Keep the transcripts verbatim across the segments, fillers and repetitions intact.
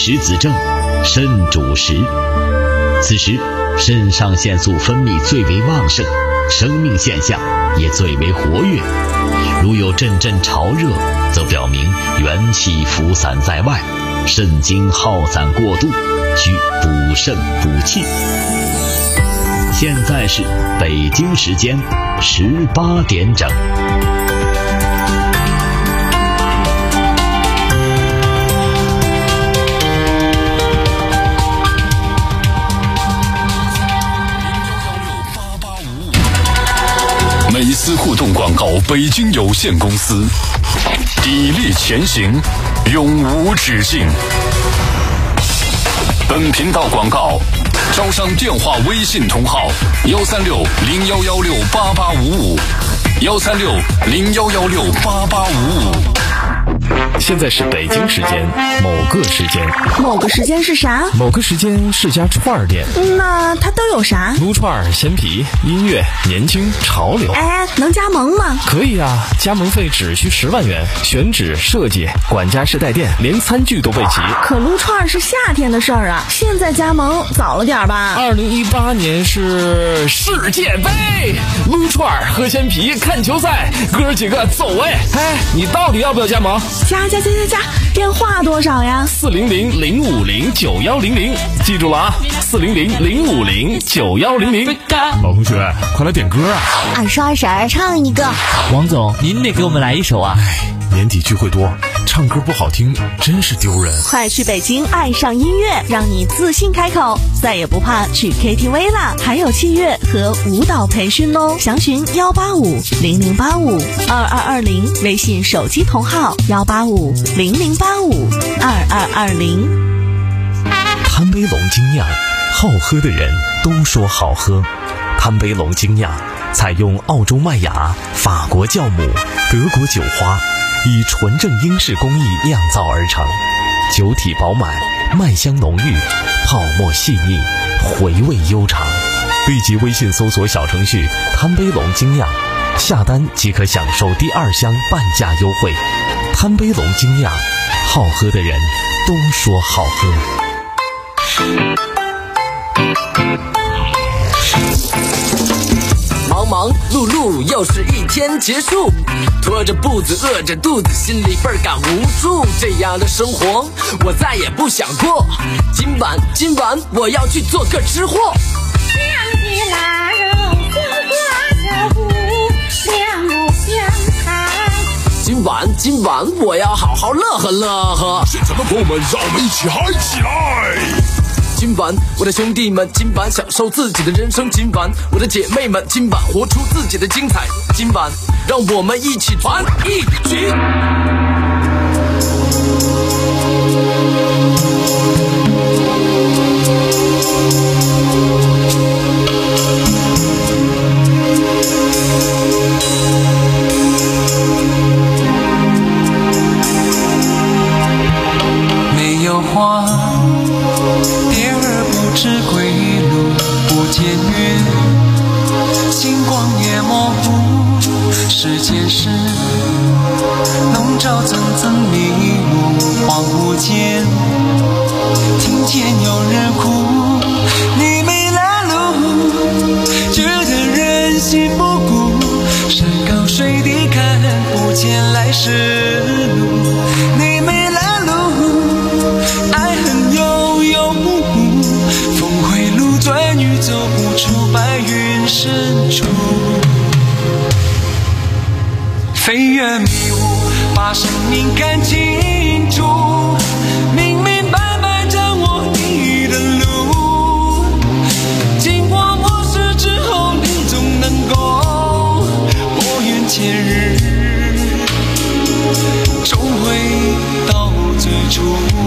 实子正，肾主食。此时肾上腺素分泌最为旺盛，生命现象也最为活跃。如有阵阵潮热，则表明元气浮散在外，肾精耗散过度，需补肾补气。现在是北京时间十八点整。 美思互动广告北京有限公司，砥砺前行，永无止境。本频道广告招商电话微信同号幺三六零幺幺六八八五五，幺三六零幺幺六八八五五。 现在是北京时间某个时间， 某个时间是啥？ 某个时间是家串儿店。 那它都有啥？ 撸串、鲜皮、音乐、年轻、潮流。 哎，能加盟吗？ 可以啊，加盟费只需十万元，选址、设计、管家式带电，连餐具都备齐。 可撸串是夏天的事儿啊，现在加盟早了点吧？ 二零一八年是世界杯，撸串、喝鲜皮、看球赛，哥几个走哎！哎，你到底要不要加盟？ 加加加加加，电话多少呀？ 四零零零五零九幺零零，记住了啊，四零零零五零九幺零零。 老同学，快来点歌啊！ 二叔二婶唱一个。 王总，您得给我们来一首啊！ 哎，年底聚会多，唱歌不好听真是丢人。 快去北京爱上音乐，让你自信开口，再也不怕去 K T V 啦！还有器乐和舞蹈培训哦，详询幺八五零零八五二二二零，微信手机同号幺八五零零八五二二二零。 贪杯龙精酿，好喝的人都说好喝。贪杯龙精酿采用澳洲麦芽、法国酵母、德国酒花，以纯正英式工艺酿造而成，酒体饱满，麦香浓郁，泡沫细腻，回味悠长。立即微信搜索小程序贪杯龙精酿，下单即可享受第二箱半价优惠。贪杯龙精酿，好喝的人都说好喝。 忙忙碌碌又是一天结束，拖着步子饿着肚子，心里倍儿感无助。这样的生活我再也不想过，今晚今晚我要去做个吃货。 香鸡腊肉香瓜子糊，两肉香汤。 今晚今晚我要好好乐呵乐呵。 现场的朋友们，让我们一起嗨起来！ 今晚我的兄弟们，今晚享受自己的人生。今晚我的姐妹们，今晚活出自己的精彩。今晚让我们一起团一起。 没有花，蝶儿不知归路，不见月，星光也模糊，时间是笼罩层层迷雾，恍惚间听见有人哭，你没来路，觉得人心不古，山高水低看不见来时路，你没来路，爱恨悠悠，峰回路转欲走不出白云深处。飞越迷雾，把生命看清楚，明明白白掌握你的路，经过磨蚀之后，你总能够拨云见日，重回到最初。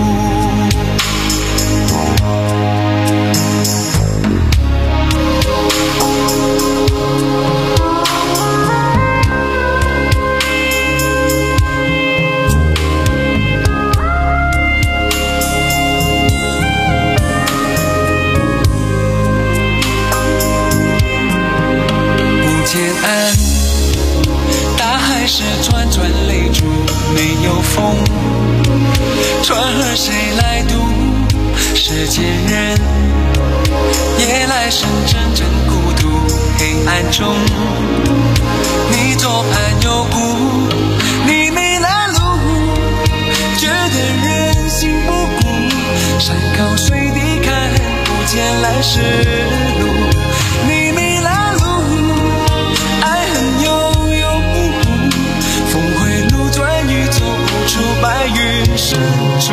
大海是串串泪珠，没有风，船儿谁来渡？ 世间人，夜来深阵阵孤独黑暗中，你左盼右顾，你没来路，觉得人心不古，山高水低看不见来时路，你没来路，爱恨悠悠，峰回路转欲走不出白云深处，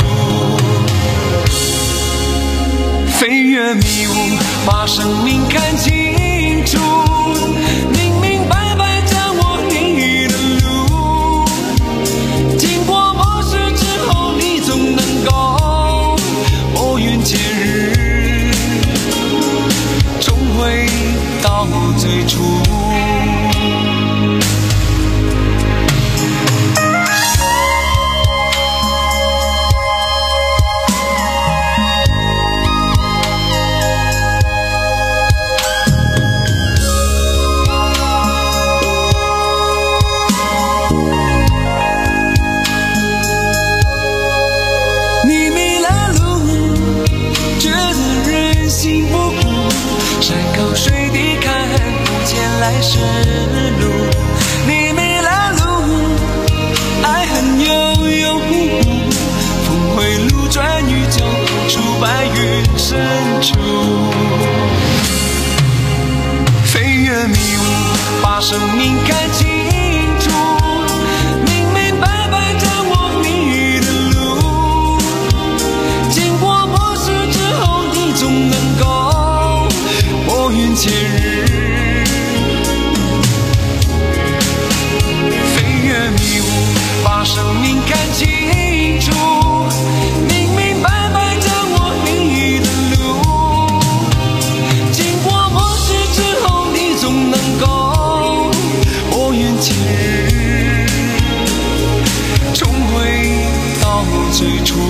飞越迷雾，把生命看清楚，明明白白掌握你的路，经过磨蚀之后，你总能够拨云见日，重回到最初。来时路，你没来路，爱恨悠悠，峰回路转欲走不出白云深处，飞越迷雾，把生命看清楚，明明白白掌握你的路，经过磨蚀之后，你总能够拨云见日，把生命看清楚，明明白白掌握你的路，经过磨蚀之后，你总能够拨云见日，重回到最初。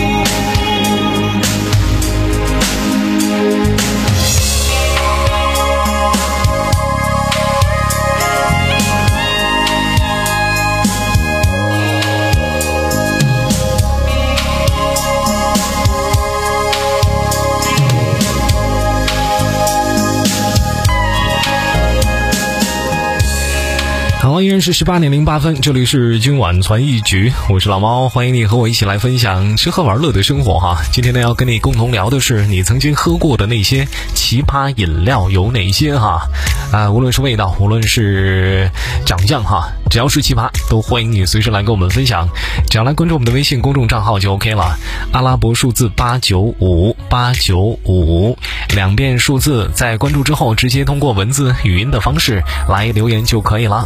好，依然是十八点零八分，这里是今晚传一局，我是老猫，欢迎你和我一起来分享吃喝玩乐的生活哈。今天呢，要跟你共同聊的是你曾经喝过的那些奇葩饮料有哪些哈？啊、呃，无论是味道，无论是长相哈，只要是奇葩，都欢迎你随时来跟我们分享。只要来关注我们的微信公众账号就 OK 了，阿拉伯数字八九五八九五，两遍数字，在关注之后，直接通过文字、语音的方式来留言就可以了。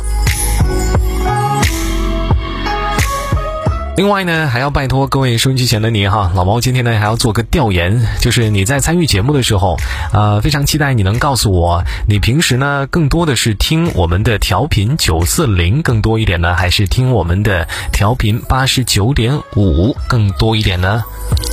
另外呢，还要拜托各位收音机前的你哈，老毛今天呢还要做个调研，就是你在参与节目的时候，呃，非常期待你能告诉我，你平时呢更多的是听我们的调频九四零更多一点呢，还是听我们的调频八十九点五更多一点呢？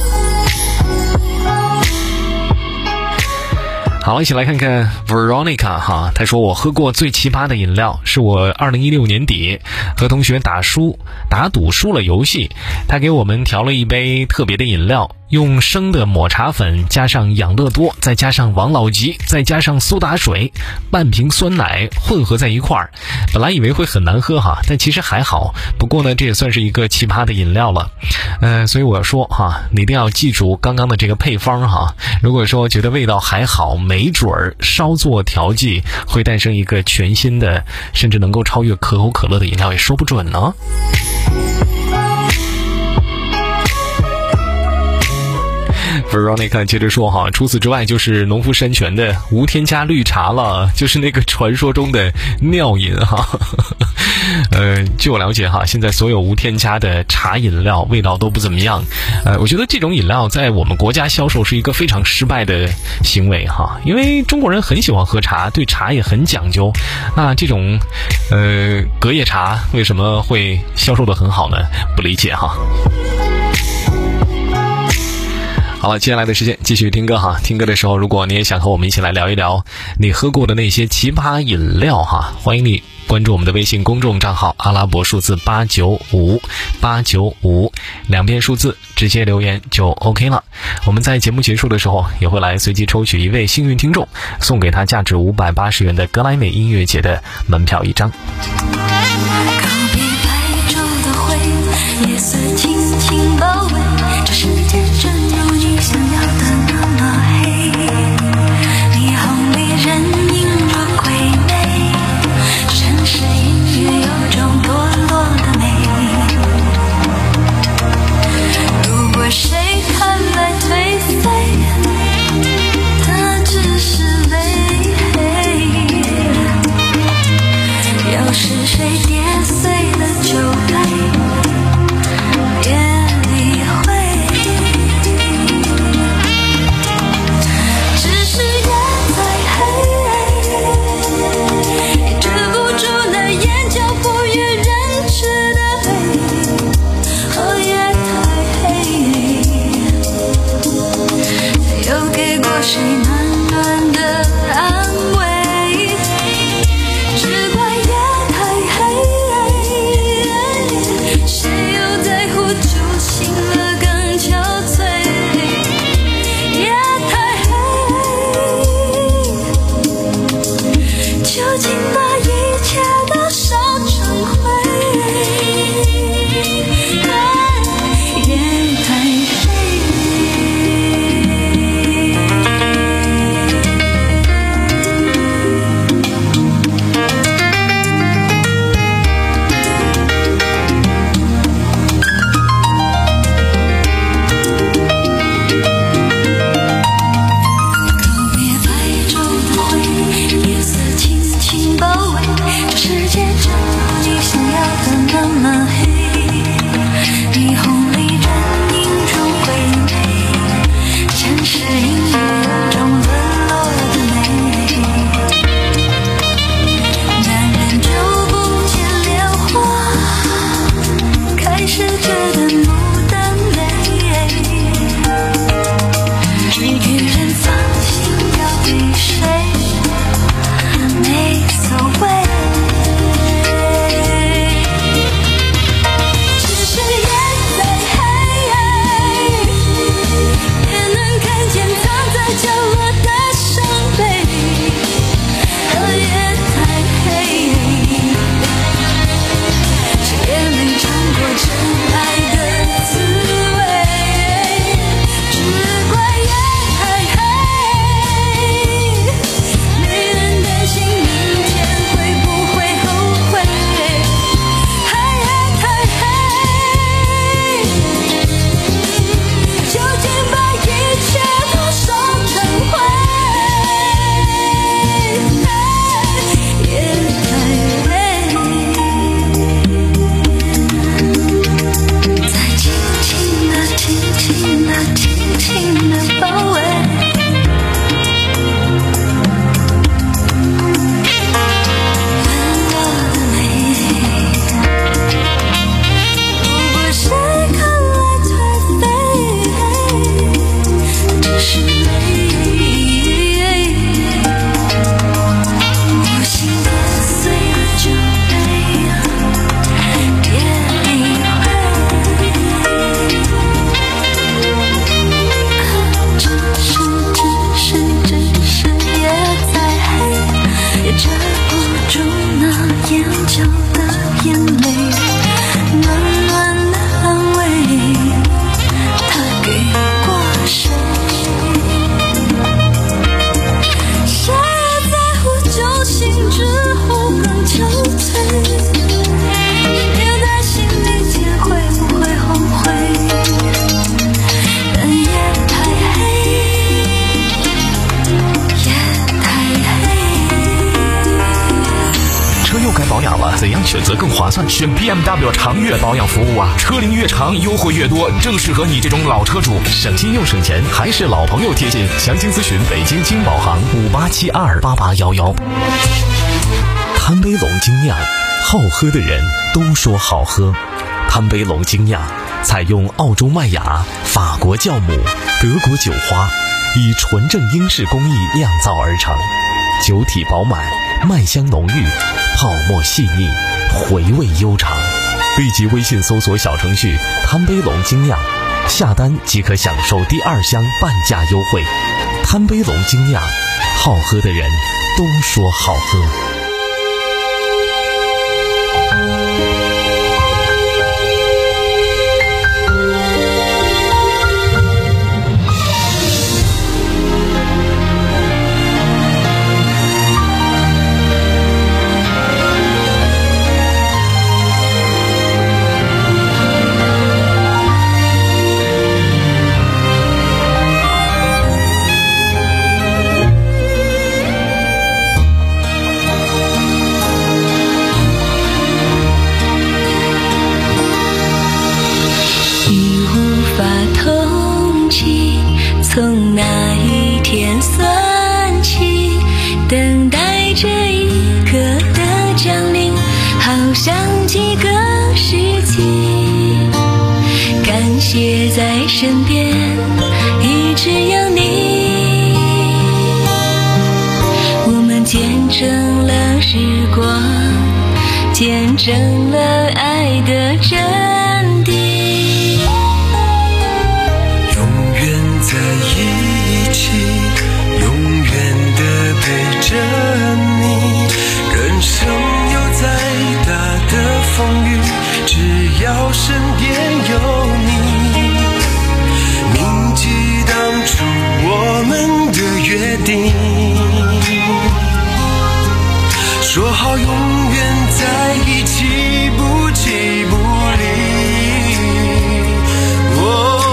好，一起来看看 Veronica 哈，她说我喝过最奇葩的饮料是我二零一六年底和同学打输打赌输了游戏，他给我们调了一杯特别的饮料，用生的抹茶粉加上养乐多，再加上王老吉，再加上苏打水，半瓶酸奶混合在一块儿。本来以为会很难喝哈，但其实还好。不过呢，这也算是一个奇葩的饮料了。呃，所以我说哈，你一定要记住刚刚的这个配方哈。如果说觉得味道还好，没准儿稍作调剂，会诞生一个全新的，甚至能够超越可口可乐的饮料，也说不准呢。Veronica 接着说哈，除此之外就是农夫山泉的无添加绿茶了，就是那个传说中的尿饮哈。呃，据我了解哈，现在所有无添加的茶饮料味道都不怎么样。呃，我觉得这种饮料在我们国家销售是一个非常失败的行为哈，因为中国人很喜欢喝茶，对茶也很讲究。那这种呃隔夜茶为什么会销售得很好呢？不理解哈。好了，接下来的时间继续听歌哈。听歌的时候，如果你也想和我们一起来聊一聊你喝过的那些奇葩饮料哈，欢迎你关注我们的微信公众账号阿拉伯数字八九五八九五，两遍数字直接留言就 OK 了。我们在节目结束的时候也会来随机抽取一位幸运听众，送给他价值五百八十元的格莱美音乐节的门票一张。 夜色轻轻包围，这世界正如你想要的那么黑，霓虹里人影若鬼魅，城市音乐有种堕落的美。如果谁看来颓废，他只是累，要是谁跌碎了酒杯，谁暖暖的安慰，只怪夜太黑，谁又在乎就醒了更憔悴，夜太黑，究竟把一切都烧成灰，夜太黑。 怎样选择更划算？选 B M W 长越保养服务啊，车龄越长，优惠越多，正适合你这种老车主，省心又省钱，还是老朋友贴心。详情咨询北京金宝行五八七二八八幺幺。 贪杯龙精酿，好喝的人都说好喝。贪杯龙精酿采用澳洲麦芽、法国酵母、德国酒花，以纯正英式工艺酿造而成，酒体饱满，麦香浓郁， 泡沫细腻，回味悠长。立即微信搜索小程序贪杯龙精酿，下单即可享受第二箱半价优惠。贪杯龙精酿，好喝的人都说好喝。 从那一天算起，等待这一刻的降临，好像几个世纪。感谢在身边一直有你，我们见证了时光，见证了爱的真谛。 在一起，永远的陪着你。人生有再大的风雨，只要身边有你。铭记当初我们的约定，说好永远在一起，不弃不离。哦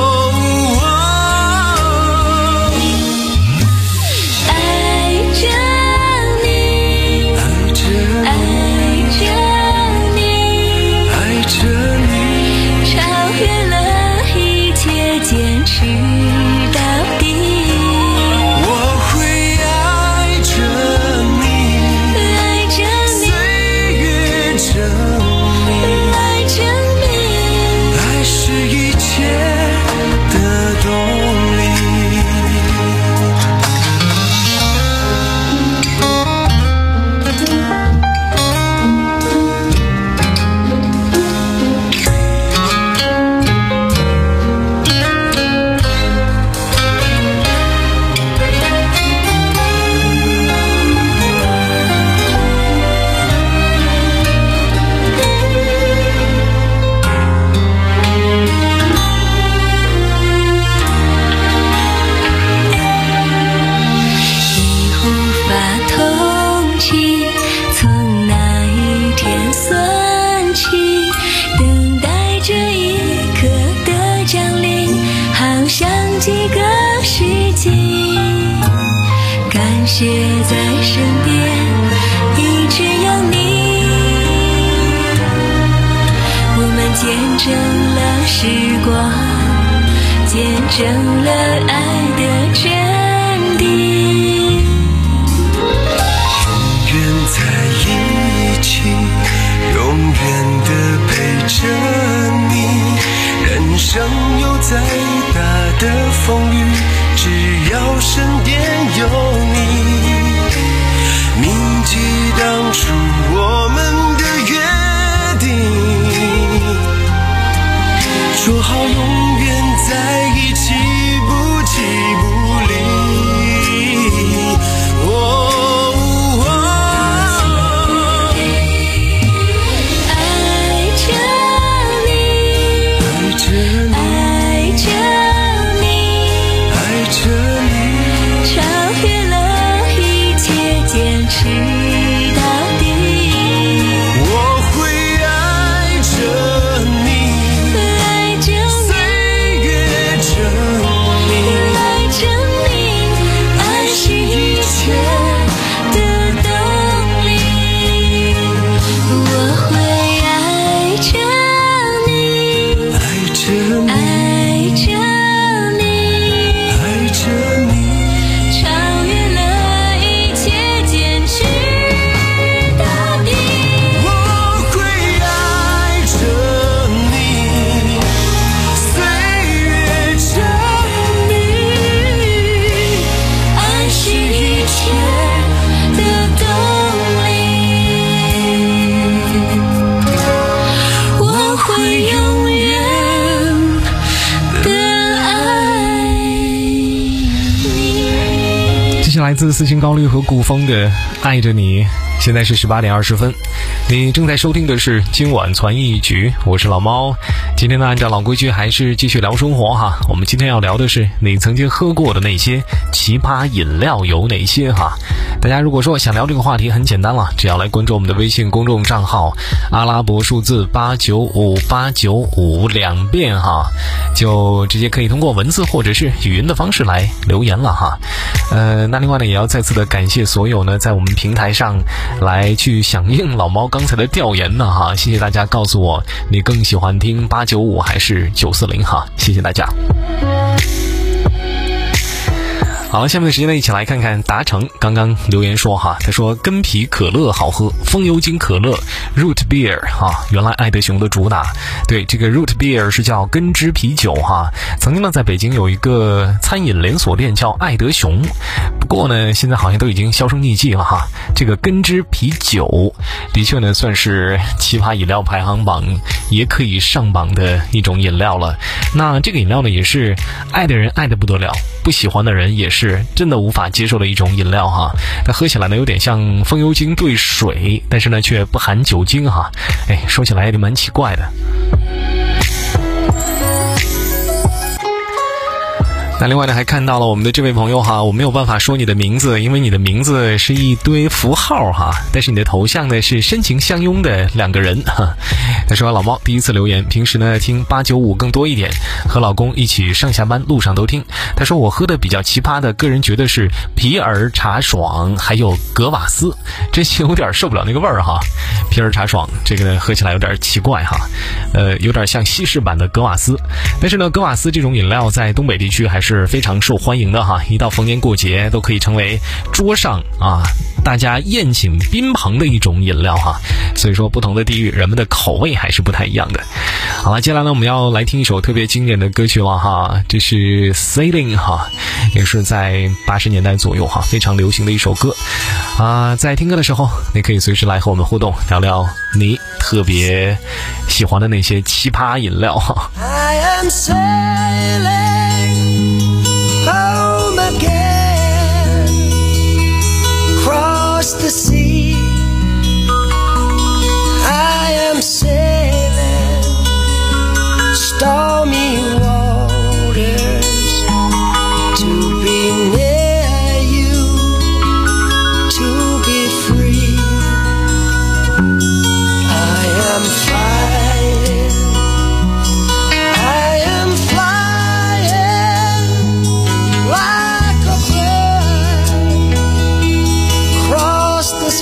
谢在身边，一直有你。我们见证了时光，见证了爱的真谛。 永远在一起，永远的陪着你。人生有再大的风雨，只要身边有你。铭记当初我们的约定，说好永远在一起，不弃不离。哦哦爱着你， 爱着你， 爱着你， 爱着你， 超越了来自四星高绿和古风的爱着你。现在是十八点二十分，你正在收听的是今晚传艺局，我是老猫。今天呢，按照老规矩还是继续聊生活哈。我们今天要聊的是你曾经喝过的那些奇葩饮料有哪些哈。大家如果说想聊这个话题，很简单了，只要来关注我们的微信公众账号阿拉伯数字八九五八九五两遍哈，就直接可以通过文字或者是语音的方式来留言了哈。呃，那另外呢，也要再次的感谢所有呢在我们平台上来去响应老猫刚才的调研呢哈，谢谢大家告诉我你更喜欢听八九五还是九四零哈，谢谢大家。好了，下面的时间呢，一起来看看达成刚刚留言说哈，他说根皮可乐好喝，风油精可乐 root beer 哈，原来爱德熊的主打。对，这个 root beer 是叫根汁啤酒哈。曾经呢，在北京有一个餐饮连锁店叫爱德熊，不过呢，现在好像都已经销声匿迹了哈。这个根汁啤酒的确呢，算是奇葩饮料排行榜也可以上榜的一种饮料了。那这个饮料呢，也是爱的人爱得不得了，不喜欢的人也是是真的无法接受的一种饮料哈。它喝起来呢有点像风油精兑水，但是呢却不含酒精哈。哎，说起来也蛮奇怪的。那另外呢，还看到了我们的这位朋友哈，我没有办法说你的名字，因为你的名字是一堆符号哈，但是你的头像呢是深情相拥的两个人哈。他说老猫第一次留言，平时呢听八九五更多一点，和老公一起上下班路上都听。他说我喝的比较奇葩的，个人觉得是皮尔茶爽还有格瓦斯，真心有点受不了那个味儿哈。皮尔茶爽这个呢喝起来有点奇怪哈，呃有点像西式版的格瓦斯，但是呢格瓦斯这种饮料在东北地区还是是非常受欢迎的哈，一到逢年过节都可以成为桌上啊大家宴请宾朋的一种饮料哈。所以说不同的地域人们的口味还是不太一样的。好了，接下来呢我们要来听一首特别经典的歌曲了哈，这是 Sailing 哈，也是在八十年代左右哈非常流行的一首歌啊。在听歌的时候你可以随时来和我们互动，聊聊你特别喜欢的那些奇葩饮料哈。 I am sailing home again, cross the sea. I am sailing stormy waters to be near you, to be free. I am flying, I am flying like a bird across the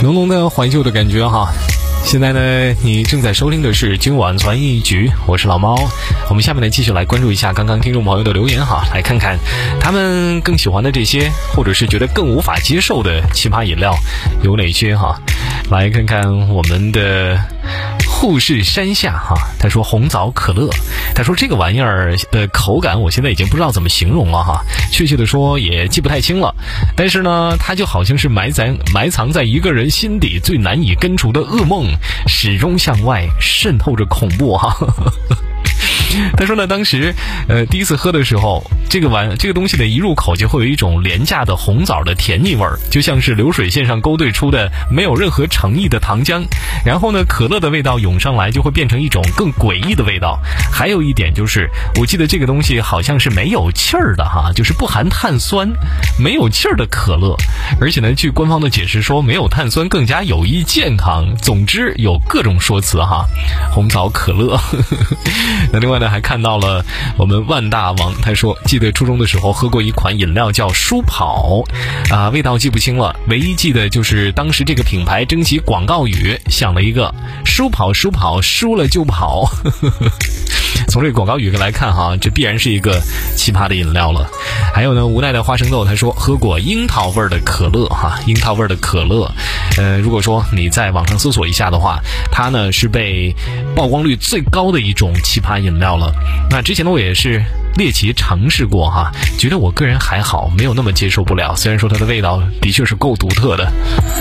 浓浓的怀旧的感觉哈。现在呢，你正在收听的是今晚传一局，我是老猫。我们下面呢继续来关注一下刚刚听众朋友的留言哈，来看看他们更喜欢的这些，或者是觉得更无法接受的奇葩饮料有哪些哈。来看看我们的护士山下哈，他说红枣可乐，他说这个玩意儿的口感我现在已经不知道怎么形容了哈，确切的说也记不太清了，但是呢，它就好像是埋在埋藏在一个人心底最难以根除的噩梦，始终向外渗透着恐怖哈。他说呢，当时呃第一次喝的时候，这个玩这个东西的一入口就会有一种廉价的红枣的甜腻味儿，就像是流水线上勾兑出的没有任何诚意的糖浆。然后呢，可乐的味道涌上来，就会变成一种更诡异的味道。还有一点就是，我记得这个东西好像是没有气儿的哈，就是不含碳酸，没有气儿的可乐。而且呢，据官方的解释说，没有碳酸更加有益健康。总之有各种说辞哈，红枣可乐。那另外呢，还看到了我们万大王，他说记得初中的时候喝过一款饮料叫舒跑啊，味道记不清了，唯一记得就是当时这个品牌征集广告语想了一个舒跑舒跑输了就跑。从这个广告语来看哈，这必然是一个奇葩的饮料了。还有呢，无奈的花生豆他说喝过樱桃味的可乐哈，樱桃味的可乐，呃，如果说你在网上搜索一下的话，它呢是被曝光率最高的一种奇葩饮料了。那之前呢我也是猎奇尝试过哈，觉得我个人还好，没有那么接受不了，虽然说它的味道的确是够独特的。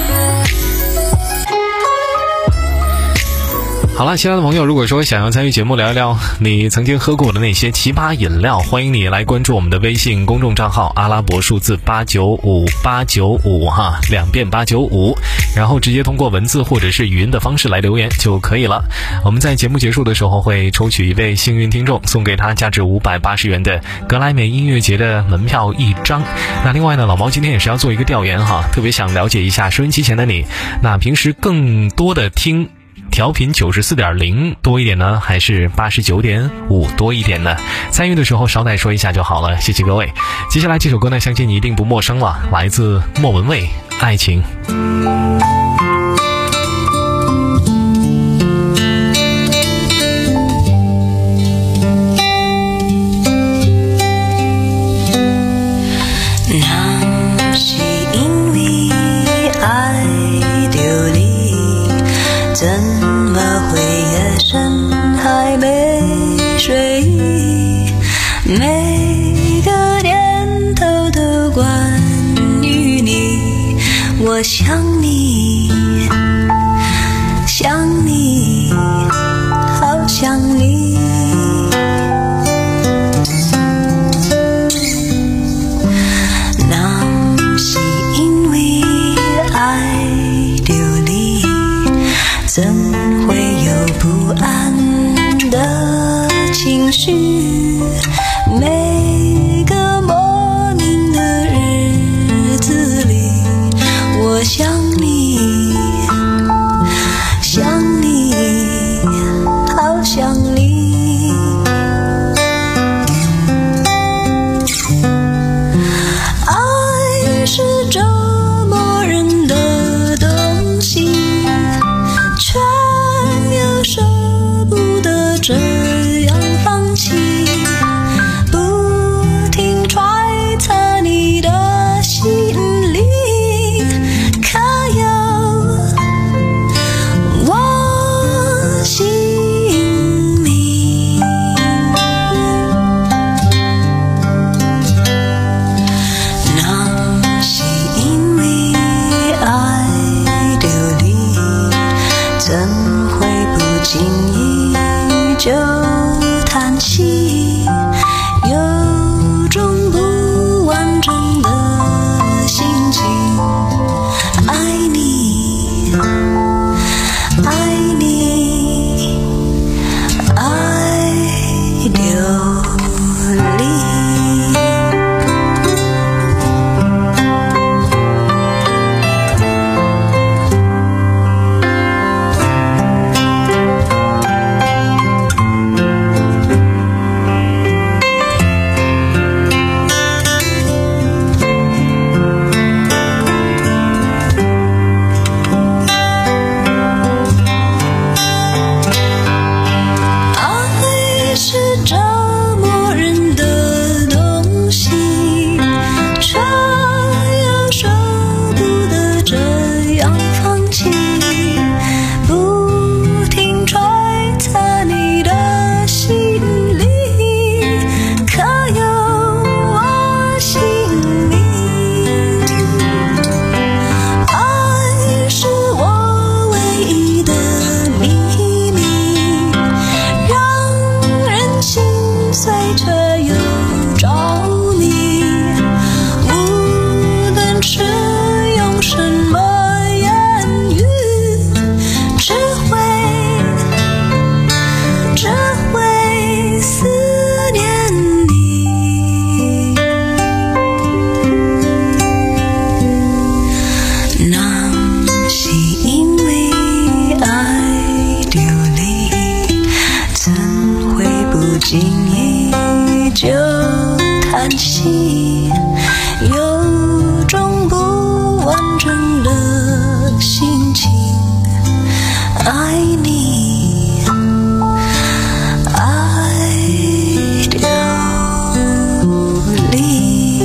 好了，亲爱的朋友，如果说想要参与节目聊一聊你曾经喝过的那些奇葩饮料，欢迎你来关注我们的微信公众账号阿拉伯数字八九五八九五哈，两遍八九五，然后直接通过文字或者是语音的方式来留言就可以了。我们在节目结束的时候会抽取一位幸运听众，送给他价值五百八十元的格莱美音乐节的门票一张。那另外呢，老毛今天也是要做一个调研哈，特别想了解一下收音机前的你，那平时更多的听调频九十四点零多一点呢，还是八十九点五多一点呢？参与的时候捎带说一下就好了，谢谢各位。接下来这首歌呢，相信你一定不陌生了，来自莫文蔚，爱情。 那是因为爱流离，怎么会夜深还没睡？每个念头都关于你，我想你，想你，好想你。那是因为爱流离，怎会有不安的情绪？每个莫名的日子里，我想你，想你，好想你。爱是折磨人的东西，却又舍不得这样放弃，不停揣测你的心里，可有我心里。那是因为爱流离，怎会不经意就叹息，有种不完整的心情。爱你，爱你，爱流离。 心依旧叹息，有种不完整的心情，爱你，爱丢离。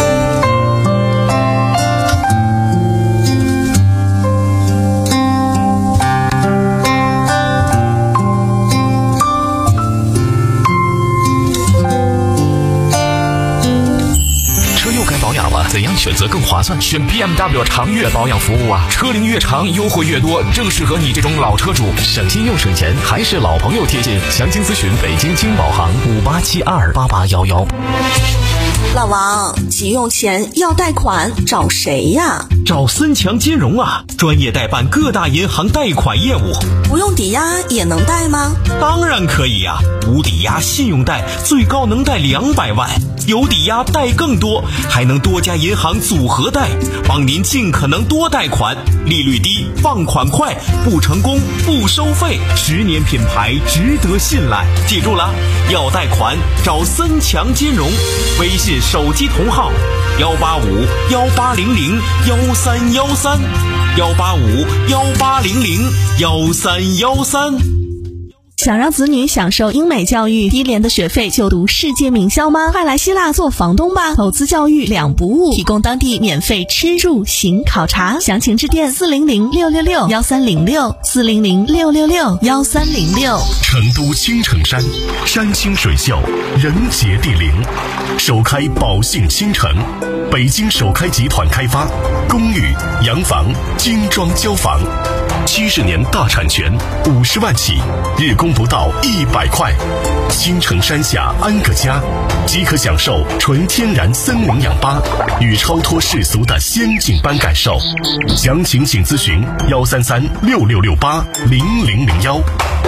怎样选择更划算？选 B M W 长悦保养服务啊！车龄越长，优惠越多，正适合你这种老车主，省心又省钱，还是老朋友贴心。详情咨询北京金宝行五八七二八八幺幺。 老王，急用钱要贷款，找谁呀？ 找森强金融啊，专业代办各大银行贷款业务。 不用抵押也能贷吗？ 当然可以呀、啊，无抵押信用贷最高能贷两百万，有抵押贷更多，还能多家银行组合贷，帮您尽可能多贷款，利率低，放款快，不成功不收费，十年品牌，值得信赖。记住了，要贷款找森强金融，微信手机同号幺八五幺八零零幺三幺三幺八五幺八零零幺三幺三。 想让子女享受英美教育，低廉的学费就读世界名校吗？快来希腊做房东吧！投资教育两不误，提供当地免费吃住行考察，详情致电四零零六六六幺三零六四零零六六六幺三零六。 成都青城山，山清水秀，人杰地灵，首开宝信新城，北京首开集团开发，公寓、洋房、精装交房，七十年大产权，五十万起，日供不到一百块。新城山下安个家，即可享受纯天然森林氧吧与超脱世俗的仙境般感受。详情请咨询幺三三六六六八零零零幺。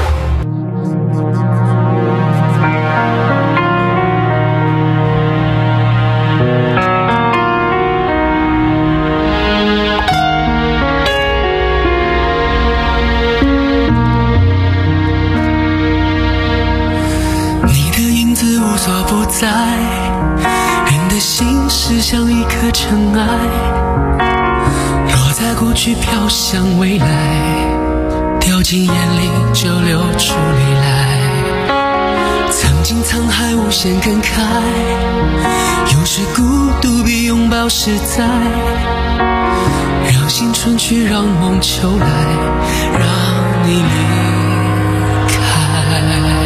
人的心是像一颗尘埃，落在过去飘向未来，掉进眼里就流出泪来。曾经沧海无限感慨，有时孤独比拥抱实在，让青春去，让梦秋来，让你离开。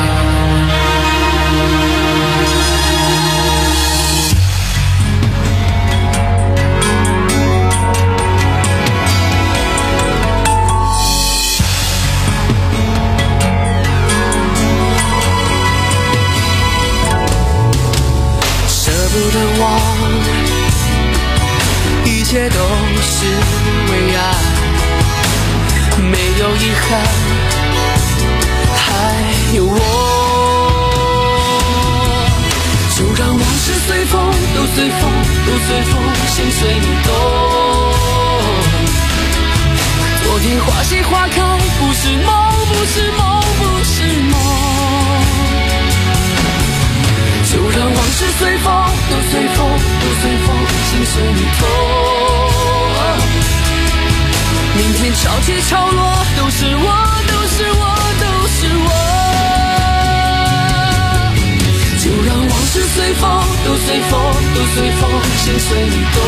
不得忘，一切都是为爱，没有遗憾，还有我。就让往事随风，都随风，都随风，心随你动。昨天花谢花开，不是梦，不是梦，不是梦。就让往事随风，都随风，都随风，心随你痛。明天潮起潮落，都是我，都是我，都是我。就让往事随风，都随风，都随风，心随你动。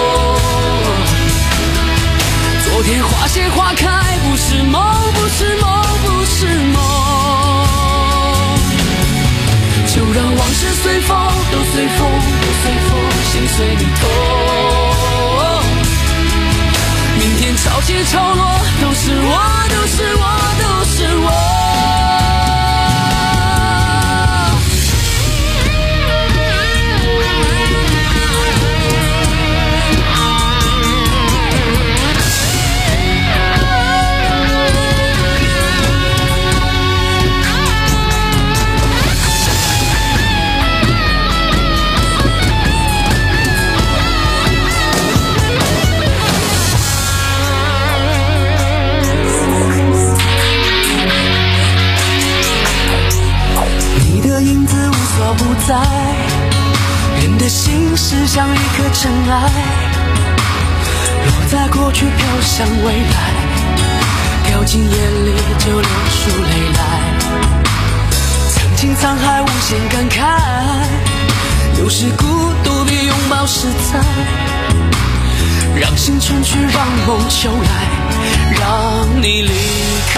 昨天花谢花开，不是梦，不是梦，不是梦。就让往事随风，都随风，都随风，心随你痛。明天潮起潮落，都是我，都是我，都是我。 不在，人的心事像一颗尘埃，落在过去飘向未来，掉进眼里就流出泪来。曾经沧海无限感慨，有时孤独比拥抱实在，让青春去，让梦秋来，让你离开。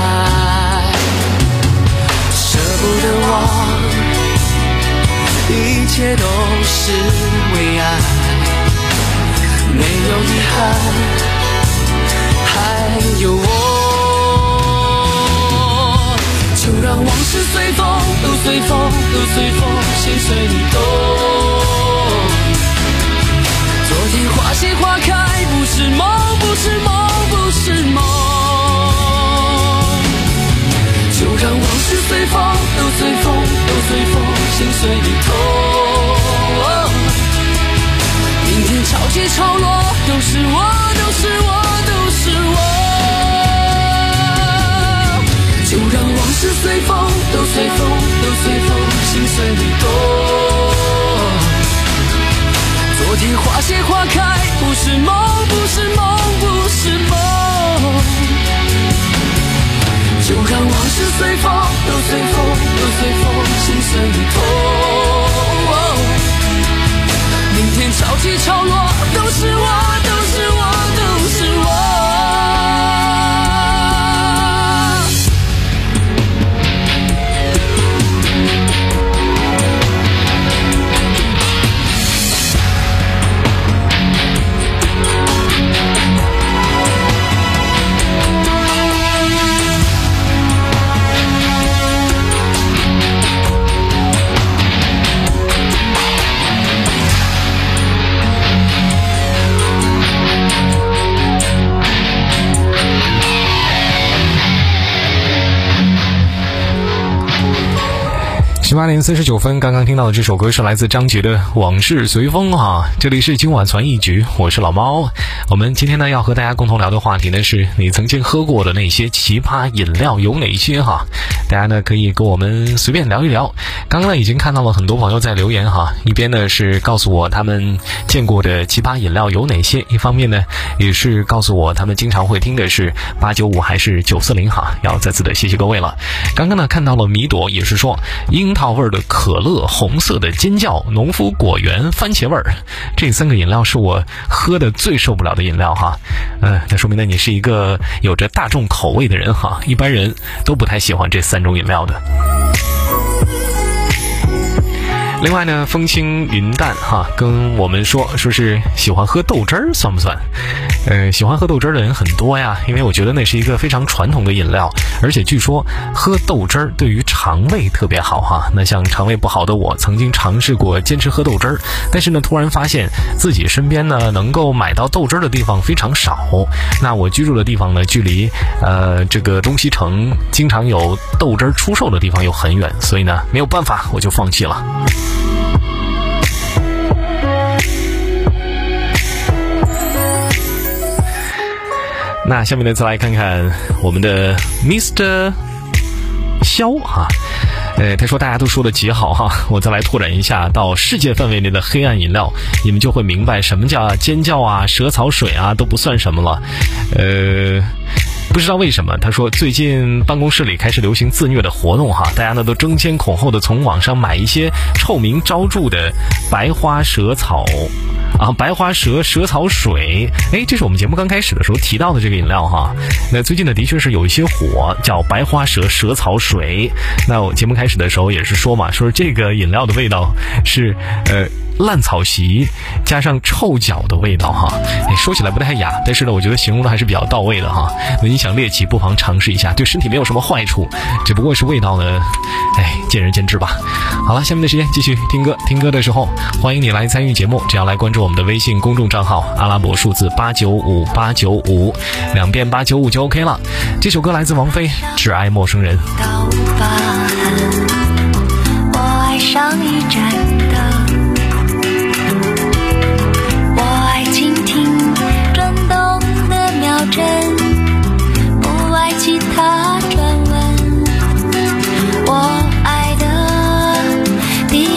舍不得忘，一切都是为爱，没有遗憾，还有我。就让往事随风，都随风，都随风，心随你动。昨天花谢花开，不是梦，不是梦，不是梦。就让往事随风，都随风，都随风，心随你痛。明天潮起潮落，都是我，都是我，都是我。就让往事随风，都随风，都随风，心随你动。昨天花谢花开，不是梦，不是梦，不是梦。就让往事随风，都随风，都随风，心随你痛。明天潮起潮落，都是我，都是我，都是我。 十八点四十九分，刚刚听到的这首歌是来自张杰的《往事随风》哈。这里是今晚传一局，我是老猫。我们今天呢要和大家共同聊的话题呢是你曾经喝过的那些奇葩饮料有哪些哈？大家呢可以跟我们随便聊一聊。刚刚呢已经看到了很多朋友在留言哈，一边呢是告诉我他们见过的奇葩饮料有哪些，一方面呢也是告诉我他们经常会听的是八九五还是九四零哈。要再次的谢谢各位了。刚刚呢看到了米朵也是说樱桃味的可乐，红色的尖叫，农夫果园，番茄味儿，这三个饮料是我喝的最受不了的饮料哈。呃，那说明呢你是一个有着大众口味的人哈，一般人都不太喜欢这三种饮料的。另外呢，风轻云淡哈，跟我们说说是喜欢喝豆汁儿，算不算？呃，喜欢喝豆汁儿的人很多呀，因为我觉得那是一个非常传统的饮料，而且据说喝豆汁儿对于肠胃特别好哈。那像肠胃不好的我，曾经尝试过坚持喝豆汁儿，但是呢，突然发现自己身边呢能够买到豆汁儿的地方非常少。那我居住的地方呢，距离呃这个东西城经常有豆汁儿出售的地方又很远，所以呢没有办法，我就放弃了。那下面呢，再来看看我们的 Mister 肖哈，呃，他说大家都说的极好哈，我再来拓展一下到世界范围内的黑暗饮料，你们就会明白什么叫尖叫啊、蛇草水啊都不算什么了，呃。不知道为什么，他说最近办公室里开始流行自虐的活动哈，大家呢都争先恐后的从网上买一些臭名昭著的白花蛇草啊，白花蛇蛇草水，哎，这是我们节目刚开始的时候提到的这个饮料哈。那最近呢的确是有一些火，叫白花蛇蛇草水。那我节目开始的时候也是说嘛，说这个饮料的味道是呃。烂草席加上臭脚的味道哈，说起来不太雅，但是呢我觉得形容的还是比较到位的哈。那你想猎奇不妨尝试一下，对身体没有什么坏处，只不过是味道呢哎见仁见智吧。好了，下面的时间继续听歌，听歌的时候欢迎你来参与节目，只要来关注我们的微信公众账号阿拉伯数字八九五八九五，两遍八九五就 OK 了。这首歌来自王菲，只爱陌生人。 我爱上一盏灯，不爱其他传闻，我爱的第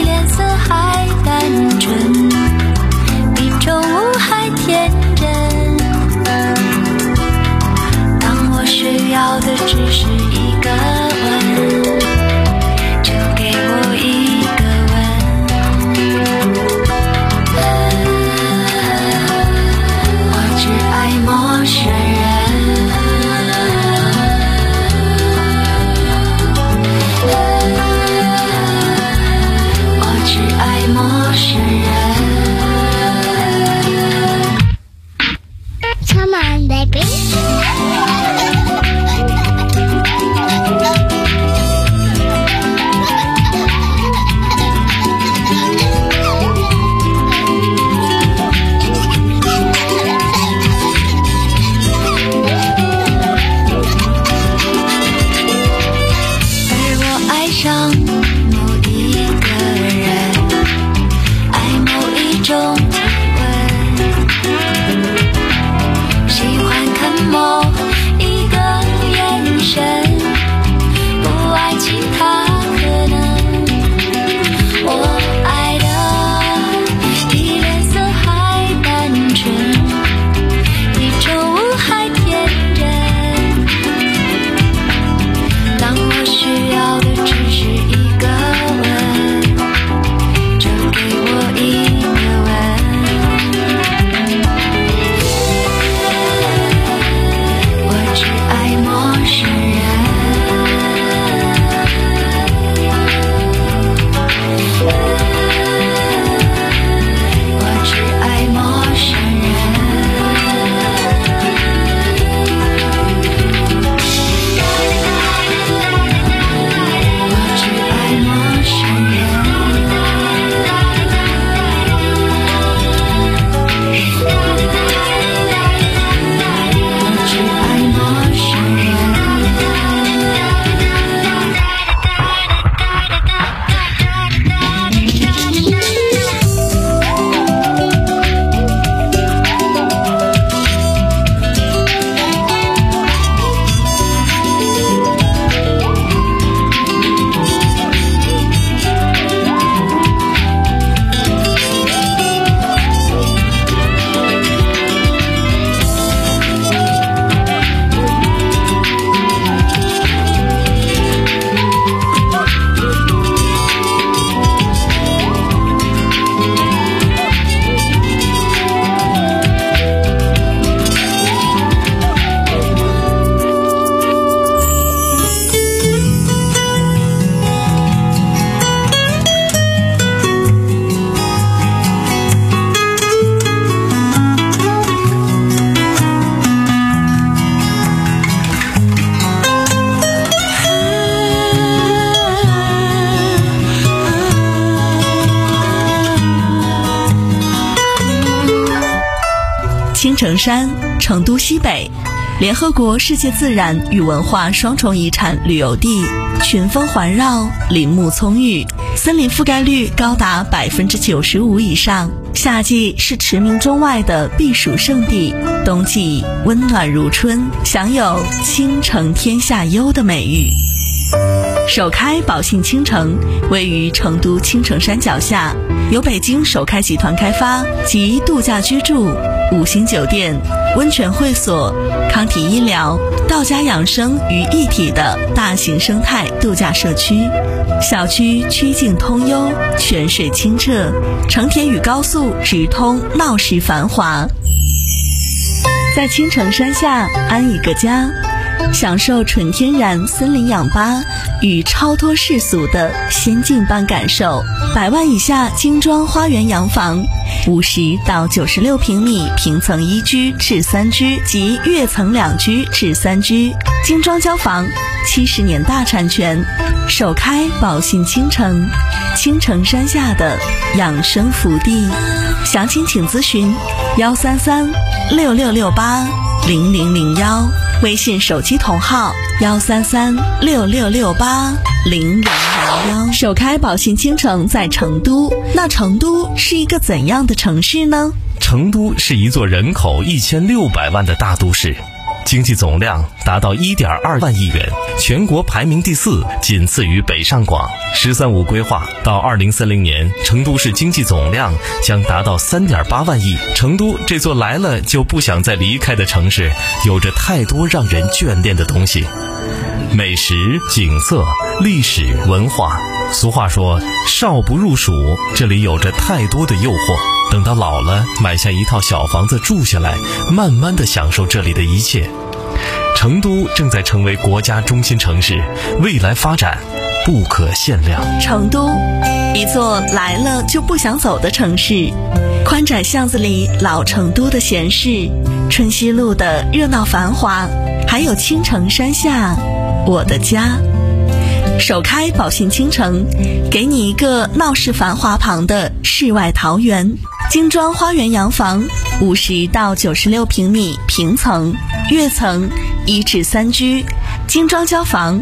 上某一个人，爱某一种体温，喜欢看某一个眼神，不爱其他可能。我爱的比脸色还单纯，比宠物还天真。当我需要的只是一个吻，就给我一个吻。我只爱陌生人。 青城山，成都西北，联合国世界自然与文化双重遗产旅游地，群峰环绕，林木葱郁，森林覆盖率高达百分之九十五以上。夏季是驰名中外的避暑胜地，冬季温暖如春，享有青城天下优的美誉。首开宝信青城位于成都青城山脚下，由北京首开集团开发，集度假居住、五星酒店、温泉会所、康体医疗、道家养生于一体的大型生态度假社区。小区曲径通幽，泉水清澈，成田与高速直通，闹市繁华。在青城山下安一个家，享受纯天然森林氧吧与超脱世俗的仙境般感受。百万以下精装花园洋房，五十到九十六平米平层一居至三居及跃层两居至三居，精装交房，七十年大产权，首开宝信青城，青城山下的养生福地。详情请咨询幺三三六六六八零零零幺，微信手机同号幺三三六六六八零零零幺。首开宝信青城在成都，那成都是一个怎样的城市呢？ 成都是一座人口一千六百万的大都市，经济总量达到一点二万亿元，全国排名第四，仅次于北上广。十三五规划到二零三零年，成都市经济总量将达到三点八万亿。成都这座来了就不想再离开的城市，有着太多让人眷恋的东西，美食、景色、历史、文化。俗话说少不入蜀，这里有着太多的诱惑，等到老了买下一套小房子住下来，慢慢地享受这里的一切。成都正在成为国家中心城市，未来发展不可限量。 成都，一座来了就不想走的城市。宽窄巷子里老成都的闲适，春熙路的热闹繁华，还有青城山下我的家。首开宝信青城，给你一个闹市繁华旁的世外桃源。精装花园洋房，五十到九十六平米平层、跃层一至三居，精装交房，七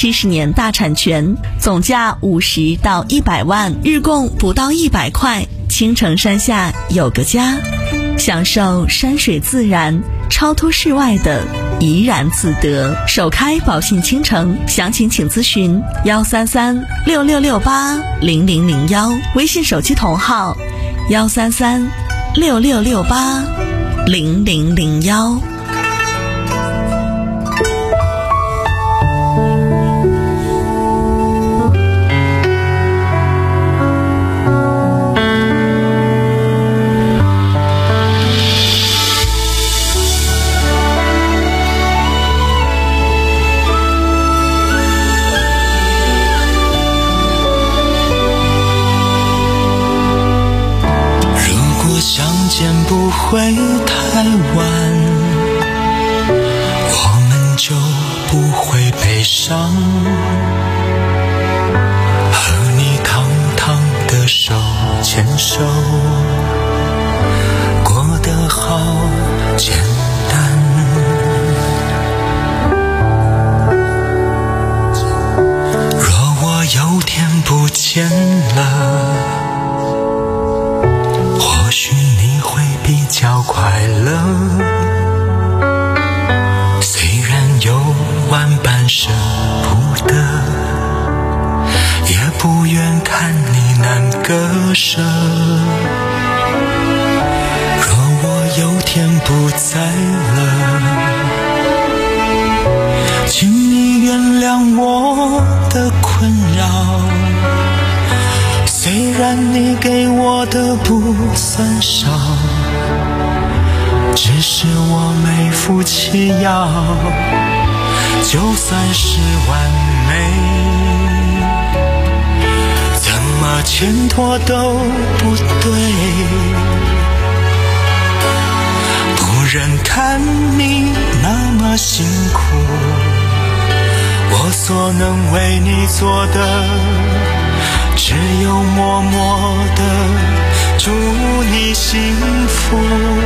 七十年大产权，总价五十到一百万，日供不到一百块。青城山下有个家，享受山水自然，超脱世外的怡然自得。首开宝信青城，详情请咨询幺三三六六六八零零零幺，微信手机同号幺三三六六六八零零零幺。 不会太晚，我们就不会悲伤，和你堂堂的手牵手，过得好简单。若我有天不见了，或许你会比较快乐，虽然有万般舍不得，也不愿看你难割舍。若我有天不在了，请你原谅我的困扰，虽然你给我的不算少，只是我没福气要，就算是完美，怎么牵拖都不对。不忍看你那么辛苦，我所能为你做的只有默默地祝你幸福。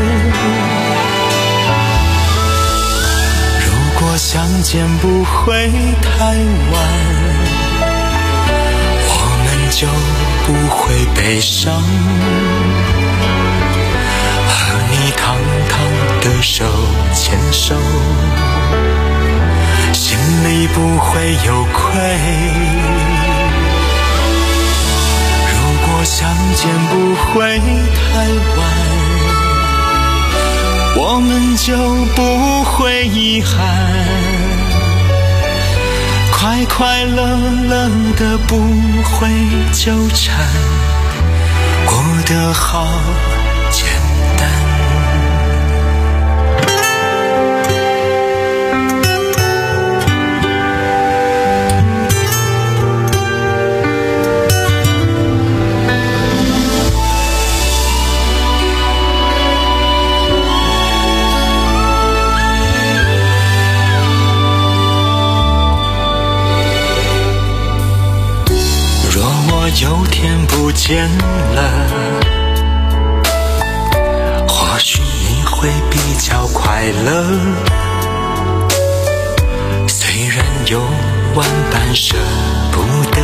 如果相见不会太晚，我们就不会悲伤，和你堂堂的手牵手，心里不会有愧。相见不会太晚，我们就不会遗憾，快快乐乐的不会纠缠，过得好简单。有天不见了，或许你会比较快乐，虽然有万般舍不得，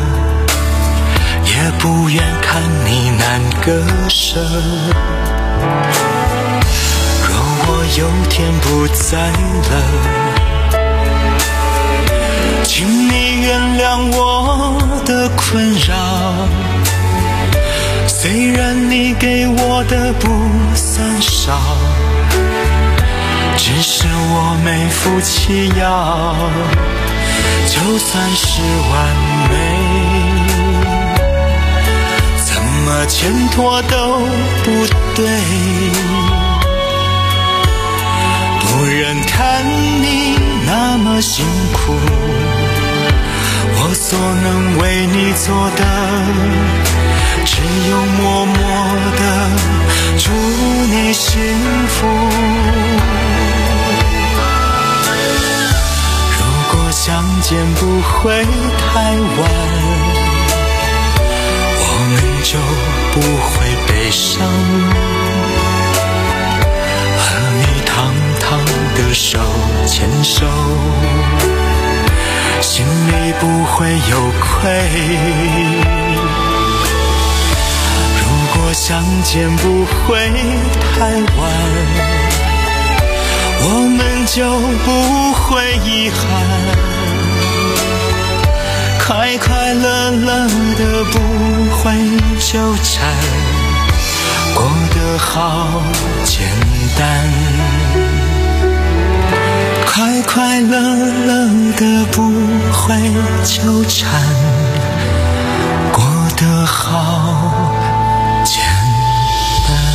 也不愿看你难割舍。若我有天不在了，请你原谅我的困扰，虽然你给我的不算少，只是我没福气要，就算是完美，怎么牵拖都不对。不忍看你那么辛苦，我所能为你做的只有默默地祝你幸福。如果相见不会太晚，我们就不会悲伤，和你堂堂的手牵手， 心里不会有愧。如果相见不会太晚，我们就不会遗憾。快快乐乐的不会纠缠，过得好简单。快快乐乐的不会纠缠，过得好简单。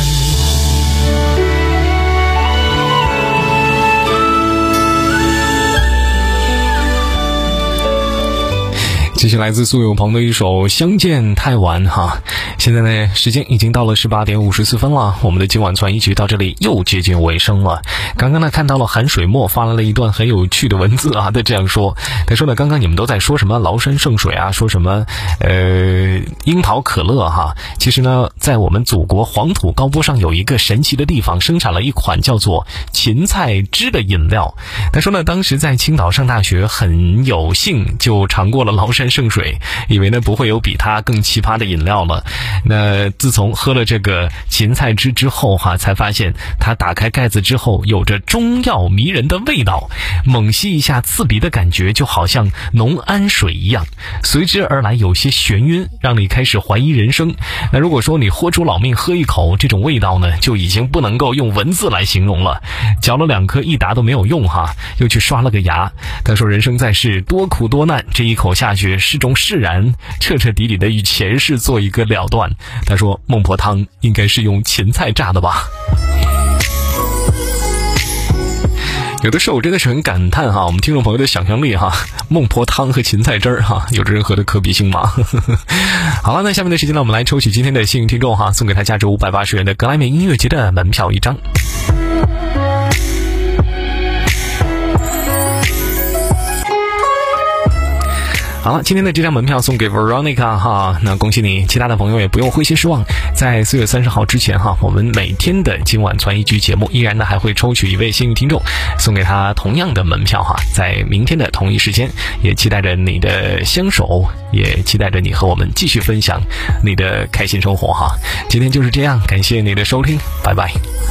这是来自苏有朋的一首《相见太晚》哈。现在呢，时间已经到了十八点五十四分了，我们的今晚传一曲到这里又接近尾声了。刚刚呢，看到了韩水墨发来了一段很有趣的文字啊，他这样说，他说呢，刚刚你们都在说什么崂山圣水啊，说什么呃樱桃可乐哈，其实呢，在我们祖国黄土高坡上有一个神奇的地方，生产了一款叫做芹菜汁的饮料。他说呢，当时在青岛上大学，很有幸就尝过了崂山圣水，以为呢不会有比它更奇葩的饮料了。那自从喝了这个芹菜汁之后哈，才发现它打开盖子之后有着中药迷人的味道，猛吸一下刺鼻的感觉，就好像浓氨水一样，随之而来有些眩晕，让你开始怀疑人生。那如果说你豁出老命喝一口，这种味道呢就已经不能够用文字来形容了。嚼了两颗一打都没有用哈，又去刷了个牙。他说人生在世多苦多难，这一口下去是种释然，彻彻底底的与前世做一个了断。他说孟婆汤应该是用芹菜榨的吧。有的时候我真的是很感叹哈，我们听众朋友的想象力哈，孟婆汤和芹菜汁儿哈，有着任何的可比性吗？好了，那下面的时间呢，我们来抽取今天的幸运听众哈，送给他价值五百八十元的格莱美音乐节的门票一张。好了，今天的这张门票送给 Veronica 哈，那恭喜你，其他的朋友也不用灰心失望，在四月三十号之前哈，我们每天的今晚传一句节目依然呢还会抽取一位幸运听众，送给他同样的门票哈，在明天的同一时间，也期待着你的相守，也期待着你和我们继续分享你的开心生活哈。今天就是这样，感谢你的收听，拜拜。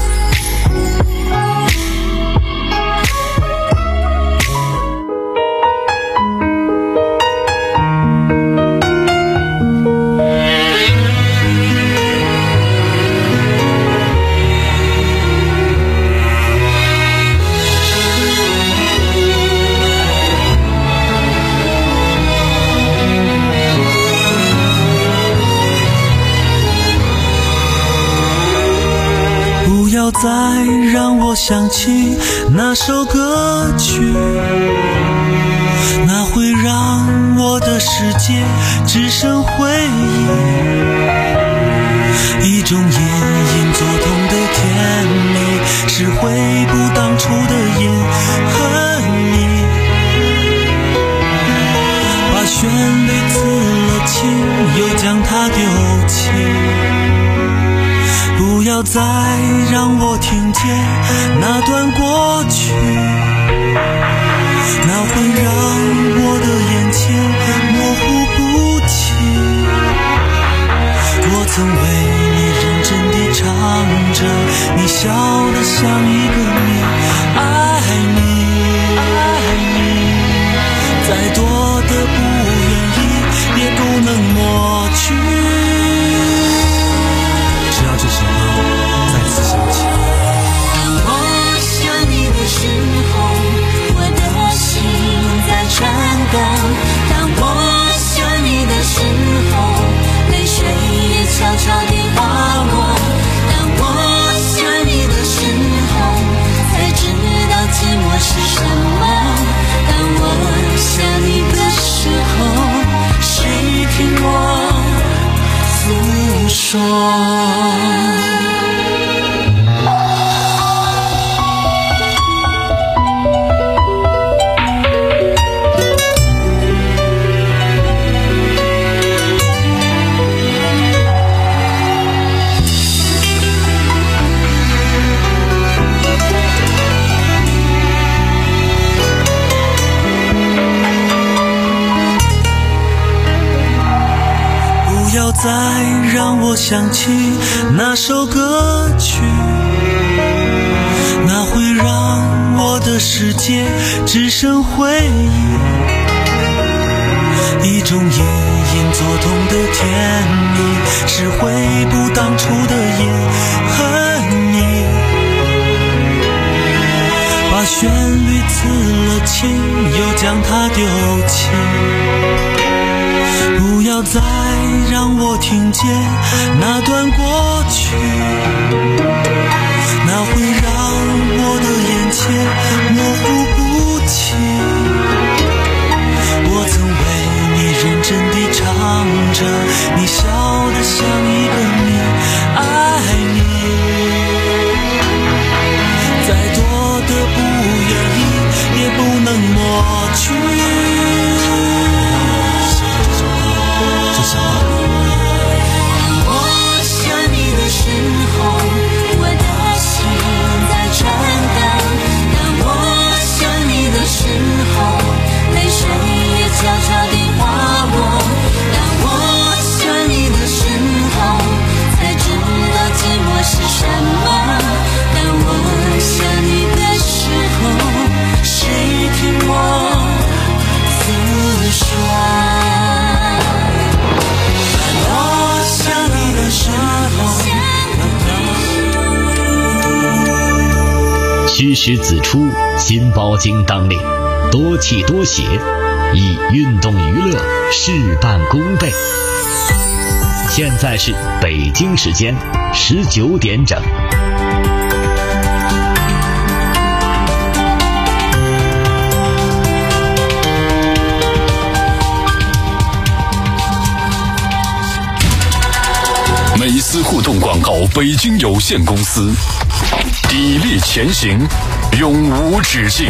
再让我想起那首歌曲，那会让我的世界只剩回忆，一种隐隐作痛的甜蜜，是回不当初的瘾和你，把旋律刺了青，又将它丢弃，不要再让我听见那段过去，那会让我的眼前模糊不清。我曾为你认真地唱着，你笑得像一个谜。爱你，爱你，再多的不愿意也不能抹去。只要这首歌再次响起， 当我想你的时候，我的心在颤抖。当我想你的时候，泪水也悄悄地滑落。当我想你的时候，才知道寂寞是什么。当我想你的时候，谁听我诉说？ 再让我想起那首歌曲，那会让我的世界只剩回忆，一种隐隐作痛的甜蜜，是回不当初的也恨你，把旋律刺了情，又将它丢弃，不要再让我听见那段过去，那会让我的眼前模糊不清。我曾为你认真地唱着，你笑得像一个谜，爱你再多的不愿意也不能抹去。 我想你的时候，我的心在颤抖，当我想你的时候，泪水也悄悄地滑落，当我想你的时候，才知道寂寞是什么，当我想你的时候，谁听我诉说。 虚实子出，心包经当令，多气多血，以运动娱乐事半功倍。现在是北京时间十九点整。 美思互动广告北京有限公司，砥砺前行，永无止境。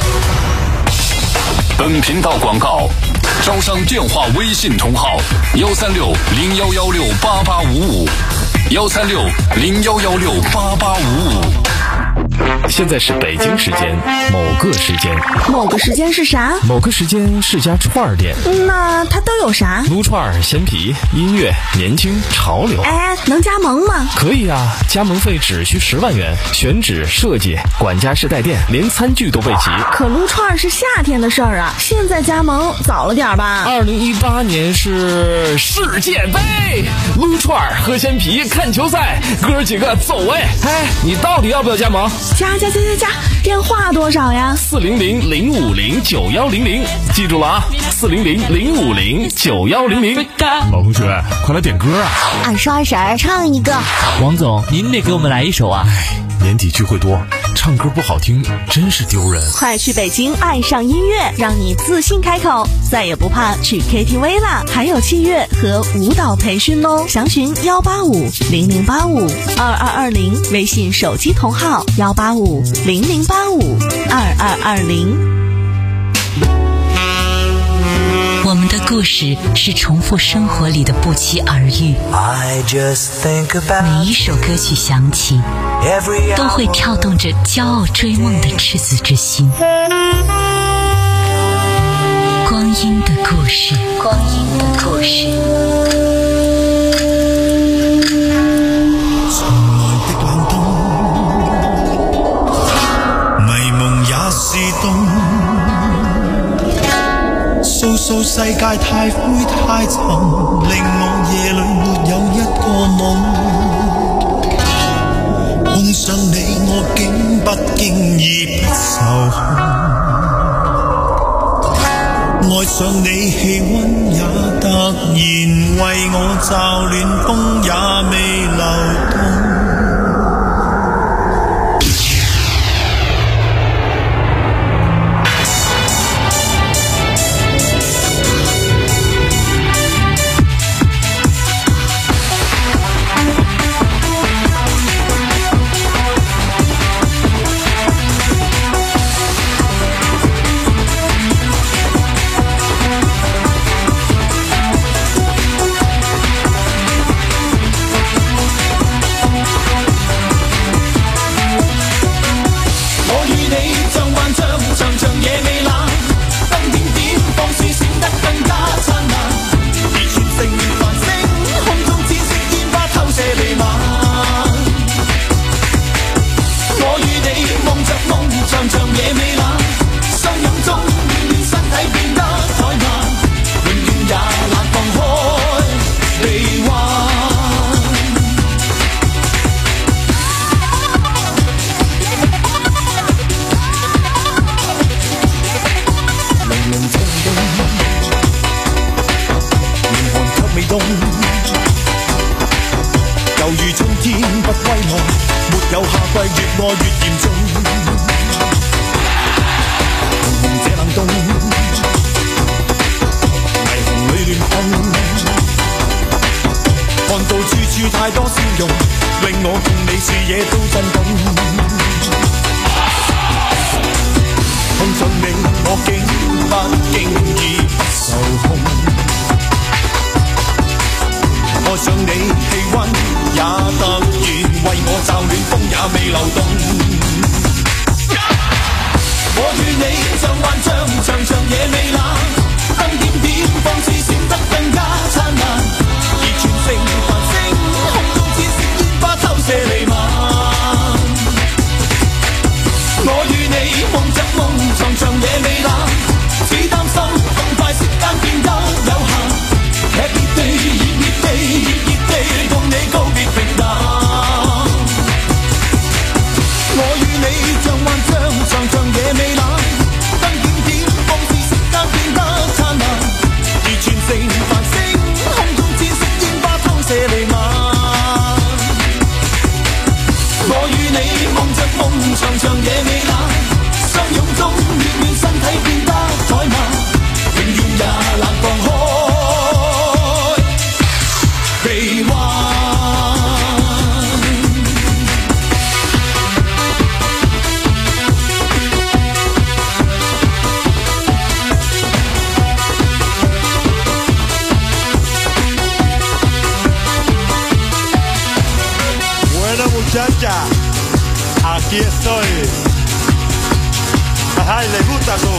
本频道广告招商电话微信同号幺三六零幺幺六八八五五幺三六零幺幺六八八五五。 现在是北京时间某个时间， 某个时间是啥？ 某个时间是家串儿店。 那它都有啥？ 撸串、鲜皮、音乐、年轻、潮流。 哎，能加盟吗？ 可以啊，加盟费只需十万元，选址、设计、管家式带电，连餐具都备齐。 可撸串是夏天的事儿啊，现在加盟早了点吧？ 二零一八年是世界杯，撸串、喝鲜皮、看球赛，哥几个走哎！哎，你到底要不要加盟？ 加加加加加，电话多少呀？ 四零零零五零九幺零零，记住了啊，四零零零五零九幺零零。 老同学，快来点歌啊！ 俺说二婶唱一个。 王总，您得给我们来一首啊！ 年底聚会多，唱歌不好听真是丢人。 快去北京爱上音乐，让你自信开口，再也不怕去 K T V 啦！还有器乐和舞蹈培训哦，详询幺八五零零八五二二二零，微信手机同号幺八五零零八五二二二零。 我们的故事是重复生活里的不期而遇，每一首歌曲响起，都会跳动着骄傲追梦的赤子之心。光阴的故事，光阴的故事。 從來的冷冬，迷夢也是冬。訴訴世界太灰太沉，令我夜裏沒有一個夢。碰上你我竟不經意不受控，愛上你氣溫也突然為我驟暖，風也未流動。 動，猶如春天不歸來，沒有夏季，越愛越嚴重。這冷冬，霓虹裏亂碰，看到處處太多笑容，令我見你視野都震動。碰上你，我竟不經意受控。愛上你，氣溫也突然為我驟暖，風也未流動。我與你像幻象，長長夜未冷，燈點點放肆閃得更加燦爛，而全城繁星，空中似閃煙花偷射彌漫。我與你夢着夢，長長夜未冷，只擔心咁快時間變得有限，劇烈地熱熱地熱熱地共你告別平淡。我與你像幻象，長長夜未冷，燈點點放肆時間變得燦爛，而全城繁星，空中似閃煙花偷射彌漫。我與你夢着夢，長長夜未冷，相擁中暖暖身體變得怠慢，永遠也難放開臂彎。 Bueno muchacha, aquí estoy. Ay, le gusta tú.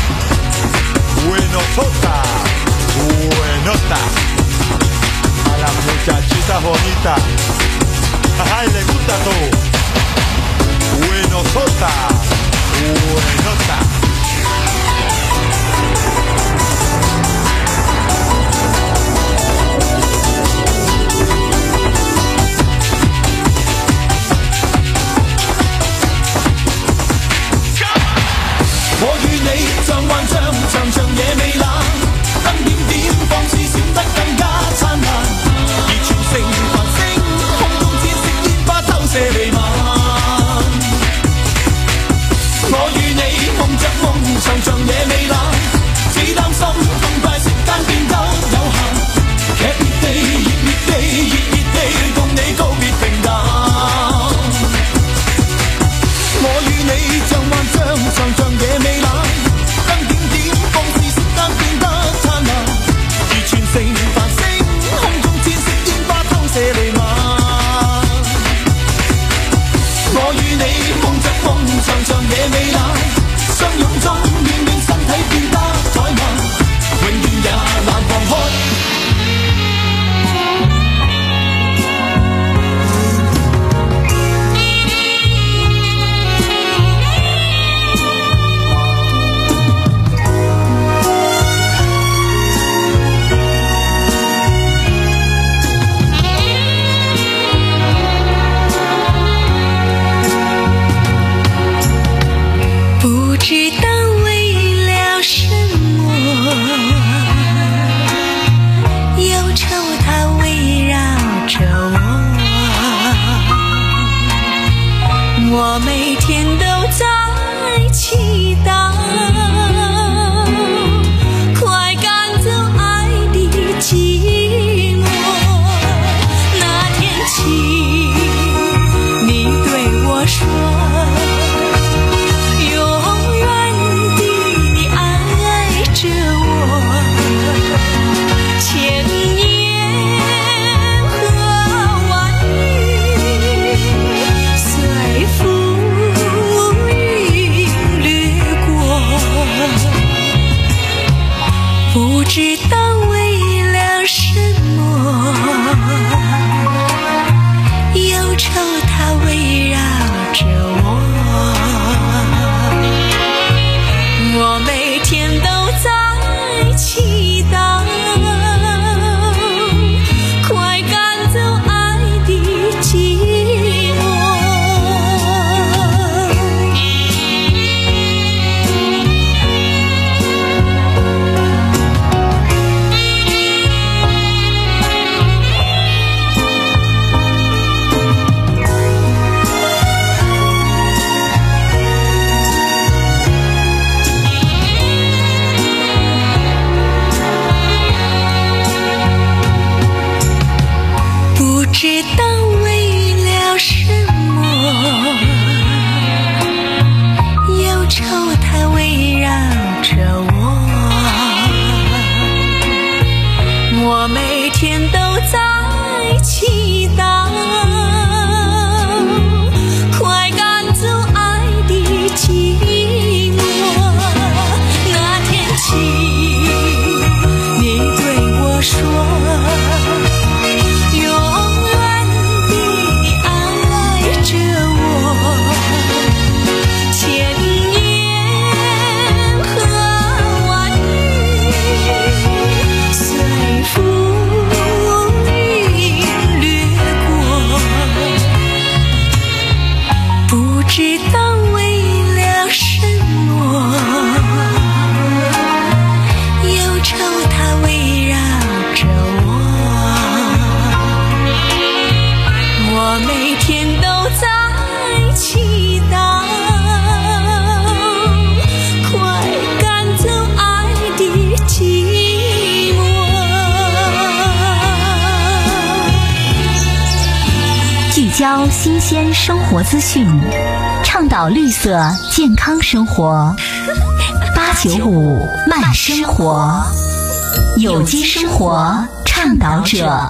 Buenosota, buenota. A la muchachita bonita. Ay, le gusta tú. Buenosota, buenota. 知道为了什么，忧愁它围绕着我，我每天都在祈祷，快赶走爱的寂寞。那天起你对我说，知道为了什么，忧愁它围绕着我，我每天都在祈祷，快赶走爱的寂寞。 聚焦新鲜生活资讯，倡导绿色健康生活，八九五慢生活，有机生活倡导者。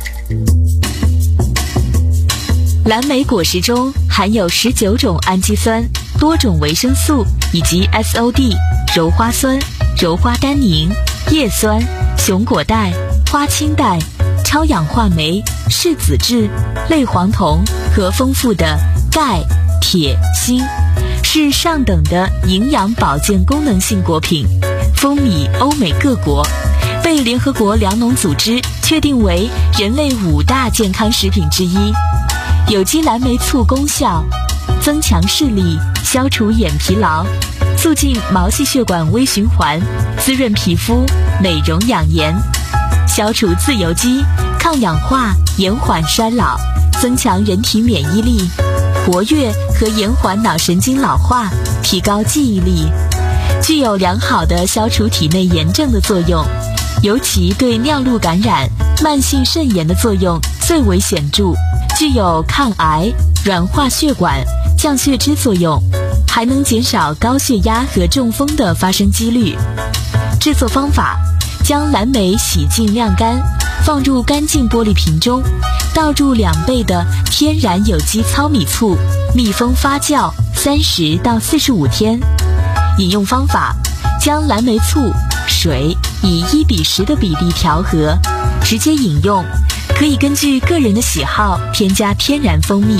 蓝莓果实中含有十九种氨基酸、多种维生素以及 S O D、鞣花酸、鞣花单宁、叶酸、熊果苷、花青苷、超氧化酶、视子质、类黄酮和丰富的钙、铁、锌，是上等的营养保健功能性果品，风靡欧美各国，被联合国粮农组织确定为人类五大健康食品之一。有机蓝莓醋功效：增强视力，消除眼疲劳，促进毛细血管微循环，滋润皮肤，美容养颜，消除自由基，抗氧化，延缓衰老，增强人体免疫力，活跃和延缓脑神经老化，提高记忆力，具有良好的消除体内炎症的作用，尤其对尿路感染、慢性肾炎的作用最为显著，具有抗癌、软化血管、降血脂作用，还能减少高血压和中风的发生几率。制作方法：将蓝莓洗净晾干，放入干净玻璃瓶中，倒入两倍的天然有机糙米醋，密封发酵三十到四十五天。饮用方法：将蓝莓醋、水以一比十的比例调和，直接饮用，可以根据个人的喜好添加天然蜂蜜。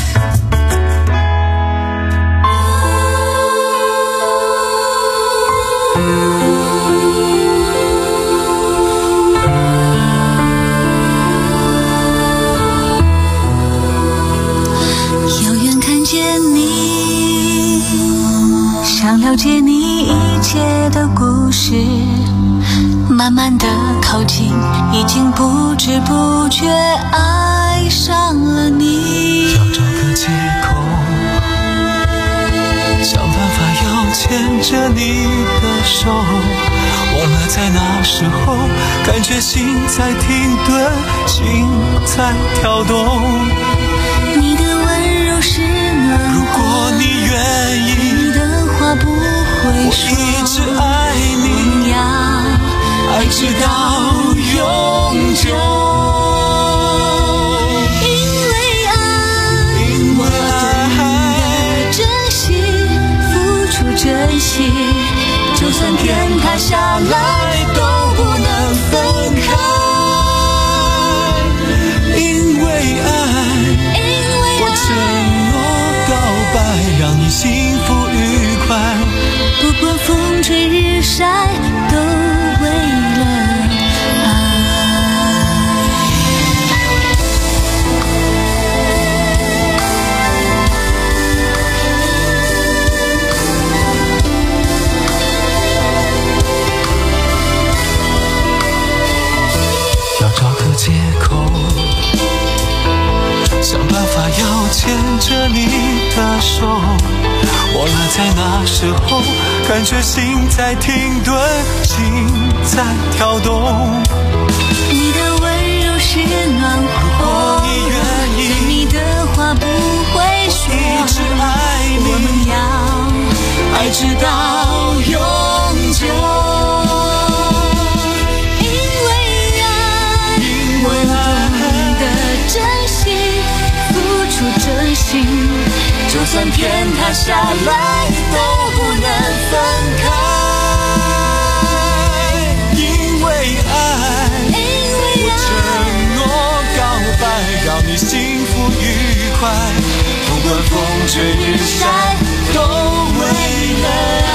想了解你一切的故事，慢慢的靠近，已经不知不觉爱上了你。 要找个借口，想办法要牵着你的手，忘了在那时候，感觉心在停顿，心在跳动。 你的温柔是暖， 如果你愿意， 话不会说， 我一直爱你， 爱直到永久。因为爱， 因为爱，珍惜，付出真心，就算天塌下来都不能分开。 因为爱， 因为爱， 我承诺告白，让你幸福愉快， 不管风吹日晒，都为了爱。 要找个借口，想办法要牵着你的手，忘了在那时候，感觉心在停顿，心在跳动。 你的温柔是暖和， 如果你愿算天塌下来都不能分开。 因为爱，我承诺告白，让你幸福愉快，不管风吹日晒，都为了爱。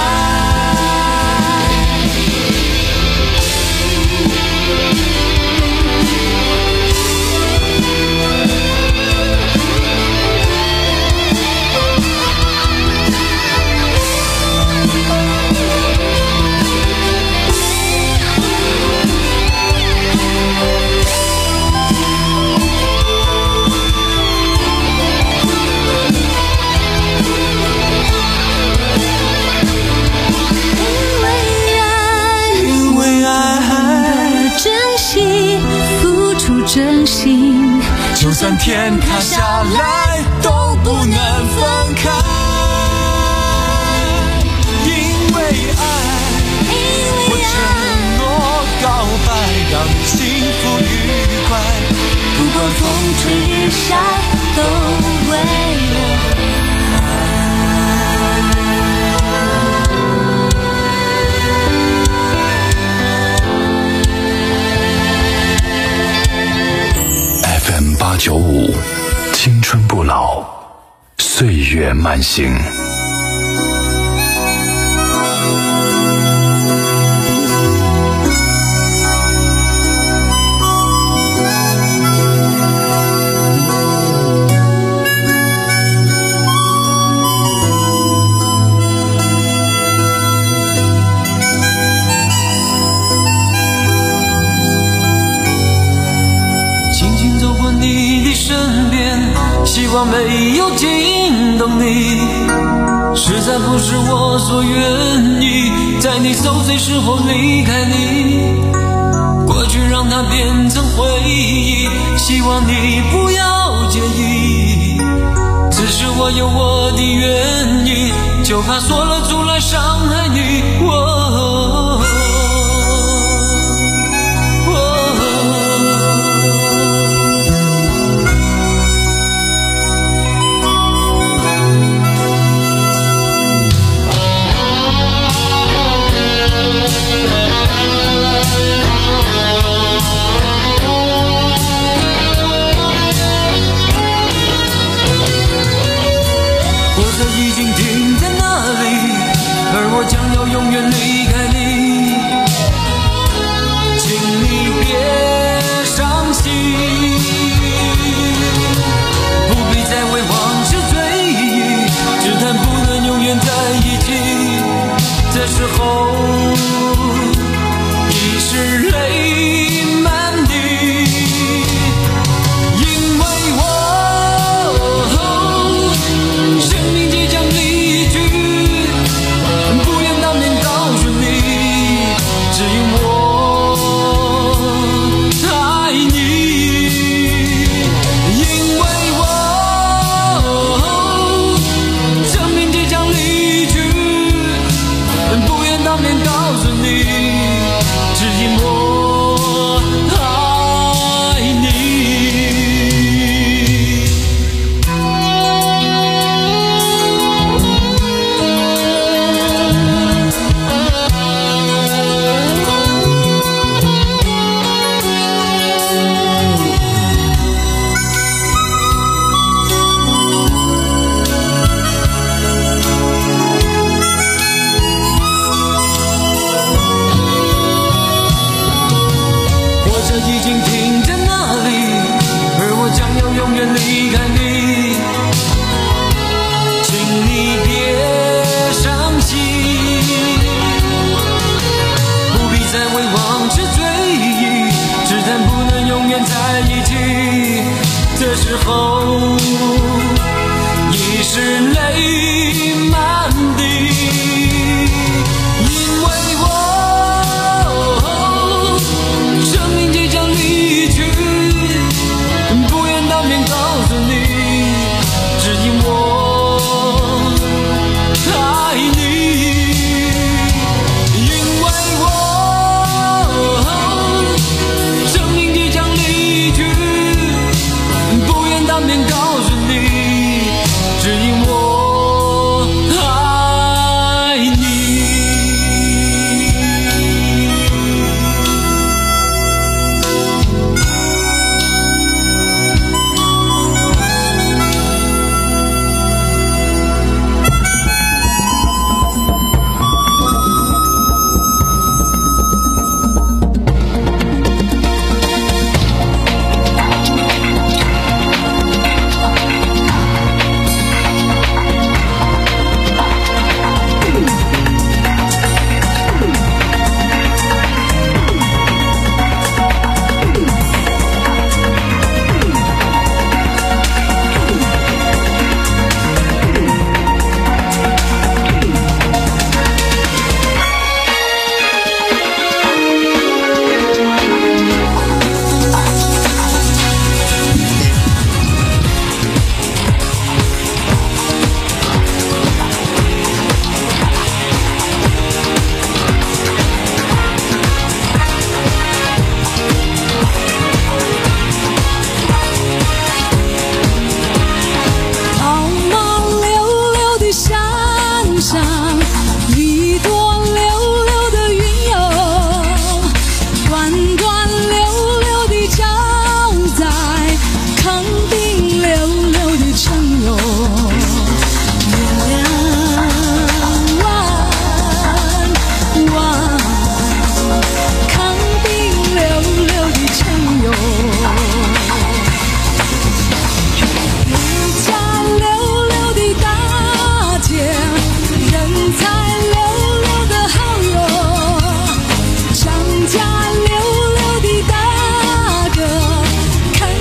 真心， 就算天塌下来都不能分开。因为爱，我承诺告白，让你幸福愉快， 不管风吹日晒，都为了 F M 八九五，青春不老，岁月慢行。 希望没有惊动你，实在不是我所愿意，在你受罪时候离开你，过去让它变成回忆，希望你不要介意，只是我有我的原因，就怕说了出来伤害你。哦当面告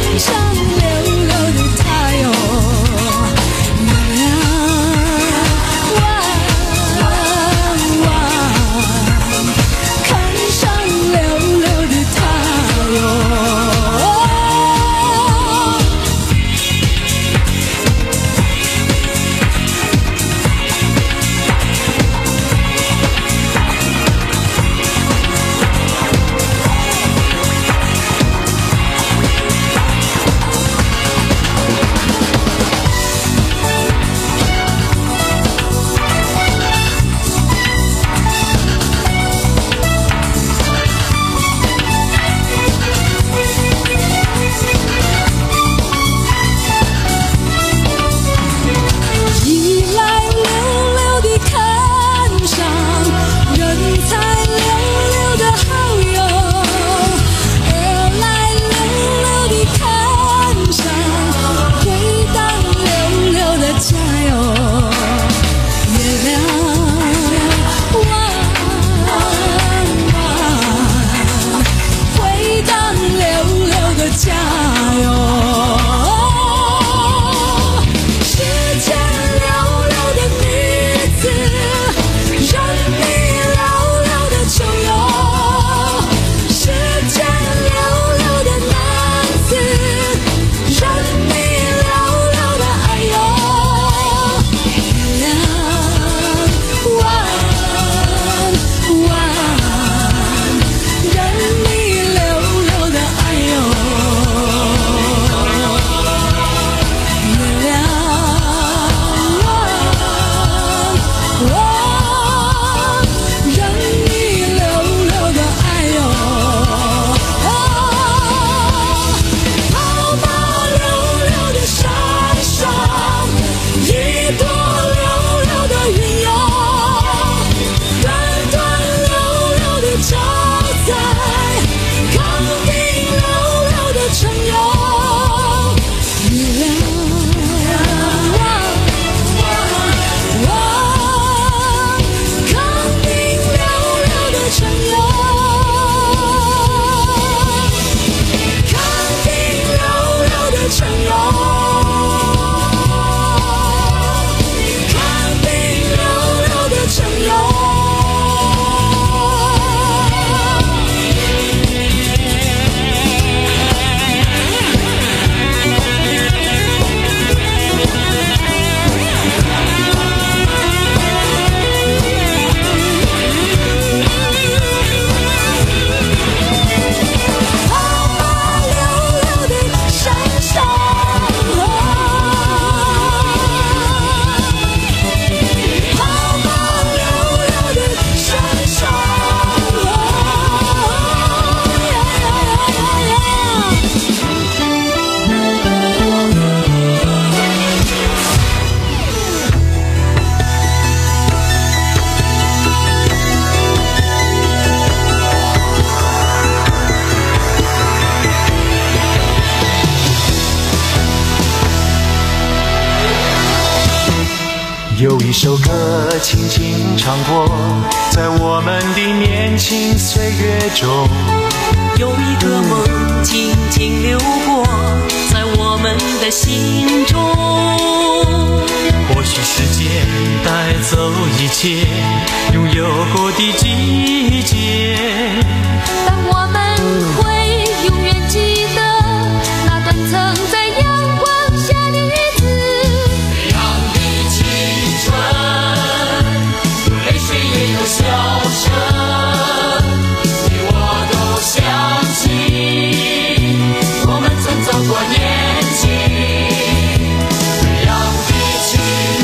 有一首歌轻轻唱过，在我们的年轻岁月中， 有一个梦静静流过，在我们的心中。 或许时间带走一切拥有过的季节， 但我们会永远记得那段曾在阳光下的日子。 这样的青春，有泪水也有笑声，你我都相信我们曾走过年轻。这样的青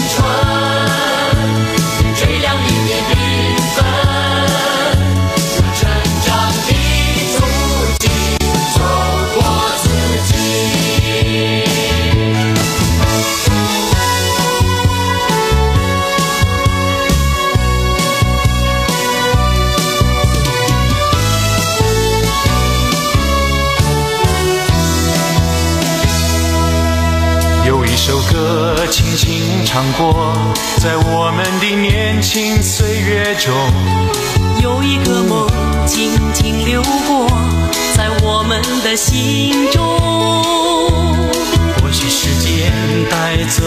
春，最亮里面缤纷，有成长的足迹，走过自己。 有一首歌轻轻唱过，在我们的年轻岁月中， 有一个梦静静流过，在我们的心中。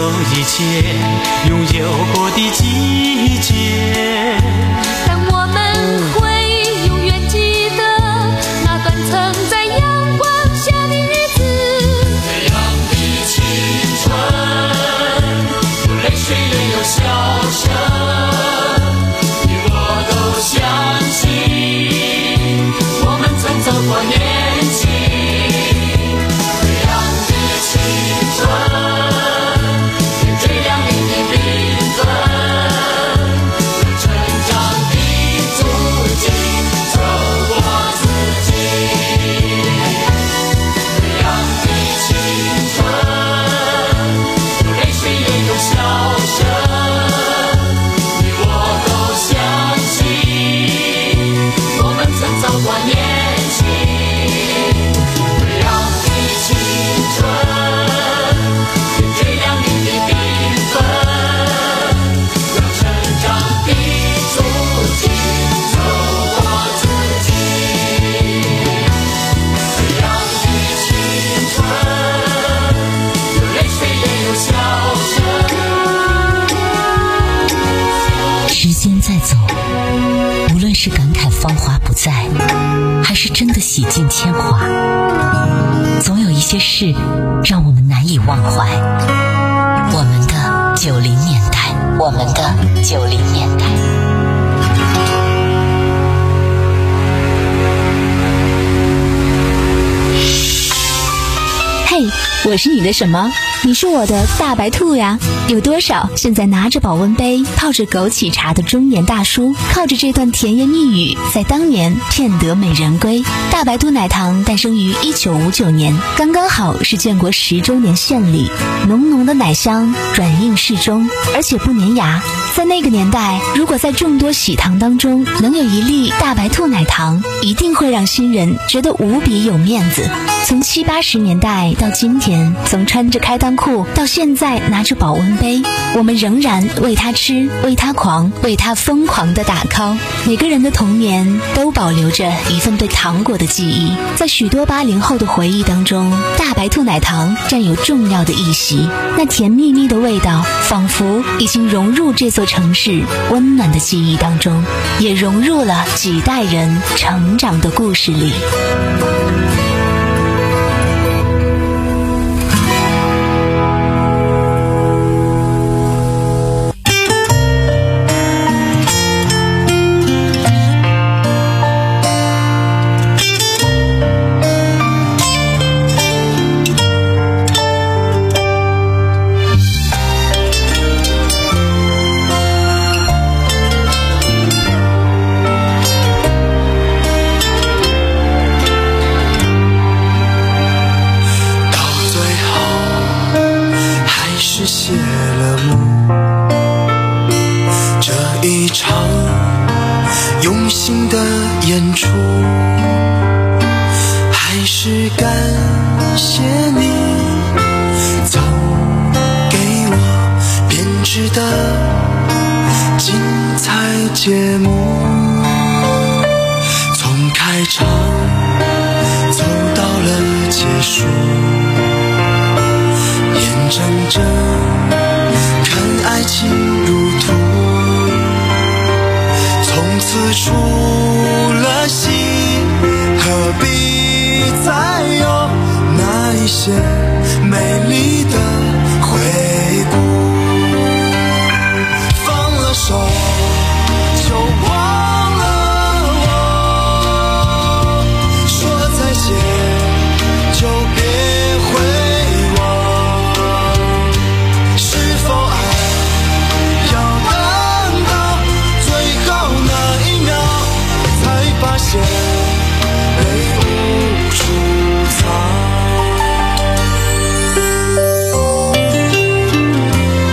以前拥有过的季节。 但我们会永远记得那段曾在阳光下的日子。 这样的青春，有泪水也有笑声，你我都相信，我们曾走过年轻。这样的青春，有最亮丽的缤纷，有成长的足迹，走过自己。这样的青春，有泪水也有笑声，你我都相信，我们曾走过年轻。这样的青春，有最亮丽的缤纷，有成长的足迹，走过自己。这样的青春，有泪水也有笑声。 时间在走，无论是感慨芳华不再，还是真的洗尽铅华，总有一些事让我们难以忘怀。我们的九零年代，我们的九零年代。 嘿，我是你的什么？你是我的大白兔呀！有多少现在拿着保温杯泡着枸杞茶的中年大叔，靠着这段甜言蜜语，在当年骗得美人归。大白兔奶糖诞生于一九五九年，刚刚好是建国十周年献礼。浓浓的奶香，软硬适中，而且不粘牙。在那个年代，如果在众多喜糖当中能有一粒大白兔奶糖，一定会让新人觉得无比有面子。从七八十年代到今天，从穿着开裆裤到现在拿着保温杯，我们仍然为他吃，为他狂，为他疯狂的打 call。每个人的童年都保留着一份对糖果的记忆，在许多八零后的回忆当中，大白兔奶糖占有重要的一席。那甜蜜蜜的味道，仿佛已经融入这座城市温暖的记忆当中，也融入了几代人成长的故事里。 节目从开场走到了结束，眼睁睁看爱情入土，从此出了戏，何必再有那一些美丽的回顾？放了手就忘了我，说再见就别回望，是否爱要等到最后那一秒才发现泪无处藏？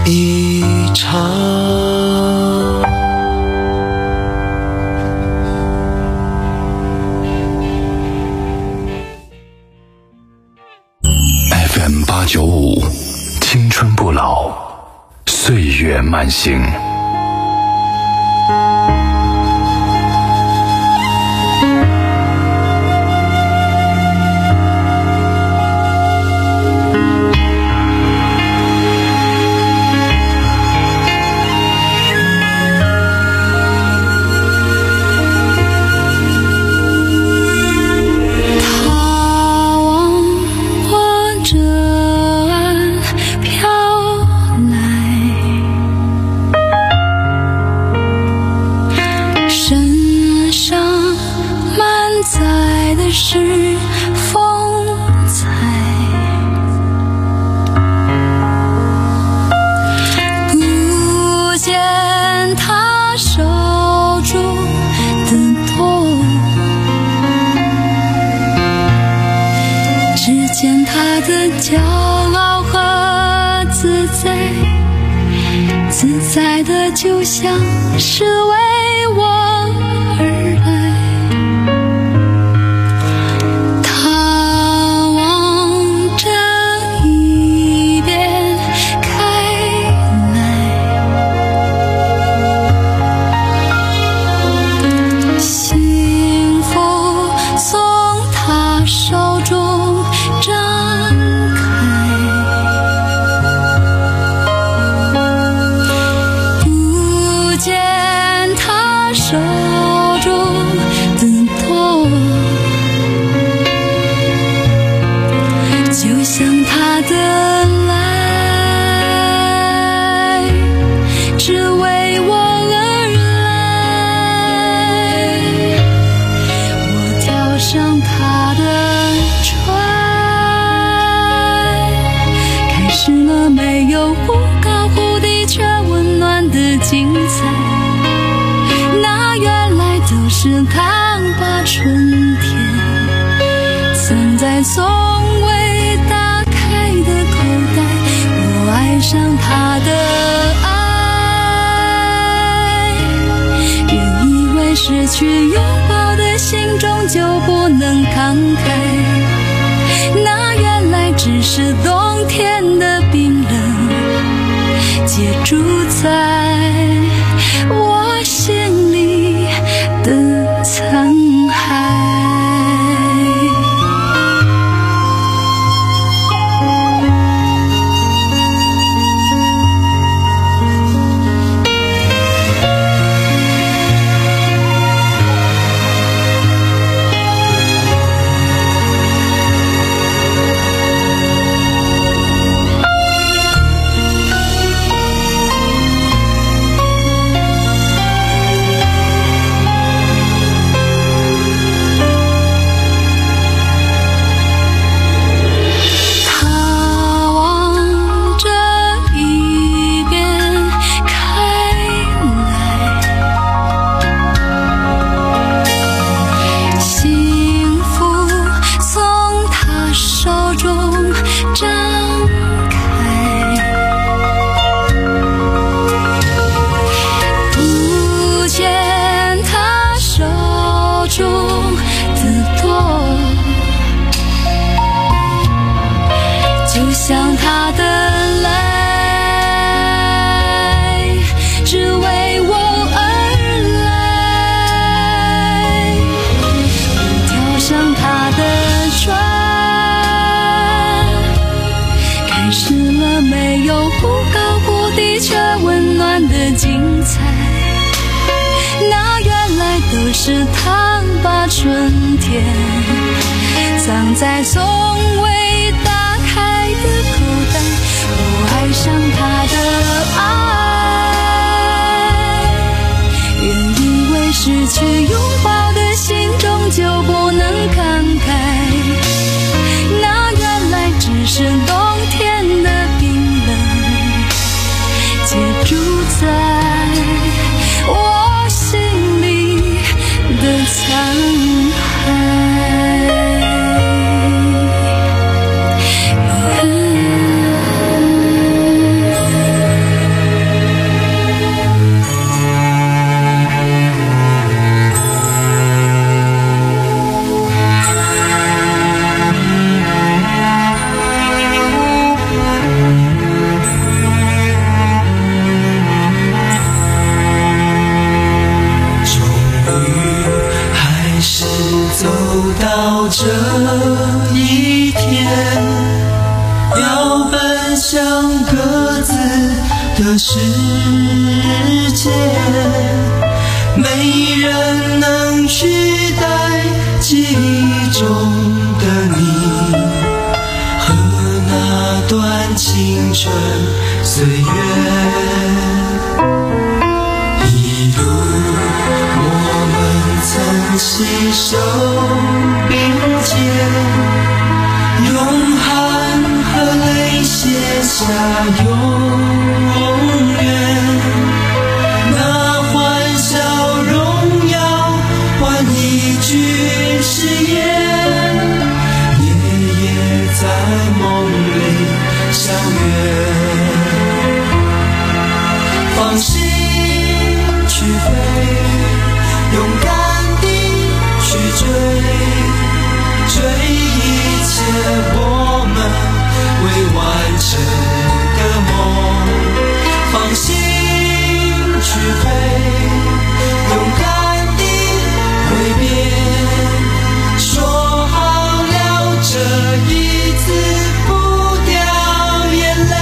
一场。 F M 八九五，青春不老，岁月慢行。 骄傲和自在，自在的就像是为我而来。他望着一边开来，幸福从他手中展手中的痛，就像他的来，只为我而来。我跳上他的船，开始了没有忽高忽低却温暖的精彩。都是他把春天藏在从未打开的口袋，我爱上他的爱，原以为失去拥抱的心终究不能慷慨，那原来只是冬天的冰冷结住在我心里的沧海。就像他的来，只为我而来。我跳上他的船，开始了没有忽高忽低却温暖的精彩。那原来都是他把春天藏在从未打开的口袋，我爱上他的爱，原以为失去拥抱的心终究不能慷慨，那原来只是冬天的冰冷结住在我心里的沧海。 的世界，没人能取代记忆中的你和那段青春岁月。一路我们曾携手并肩，用汗和泪写下永远。那欢笑荣耀换一句誓言，夜夜在梦里相约。放心去飞，勇敢地去追，追一切我们未完成的梦。放心去飞，勇敢地挥别，说好了这一次不掉眼泪。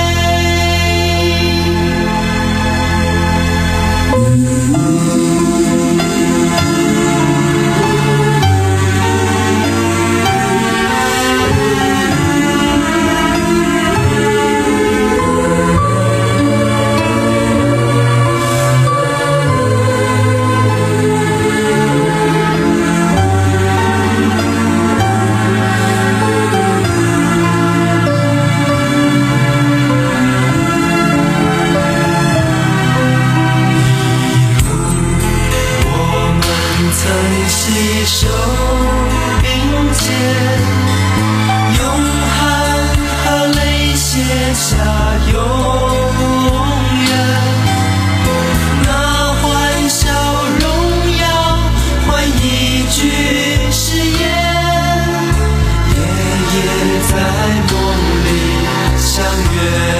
携手并肩，用汗和泪写下永远。那欢笑荣耀换一句誓言，夜夜在梦里相约。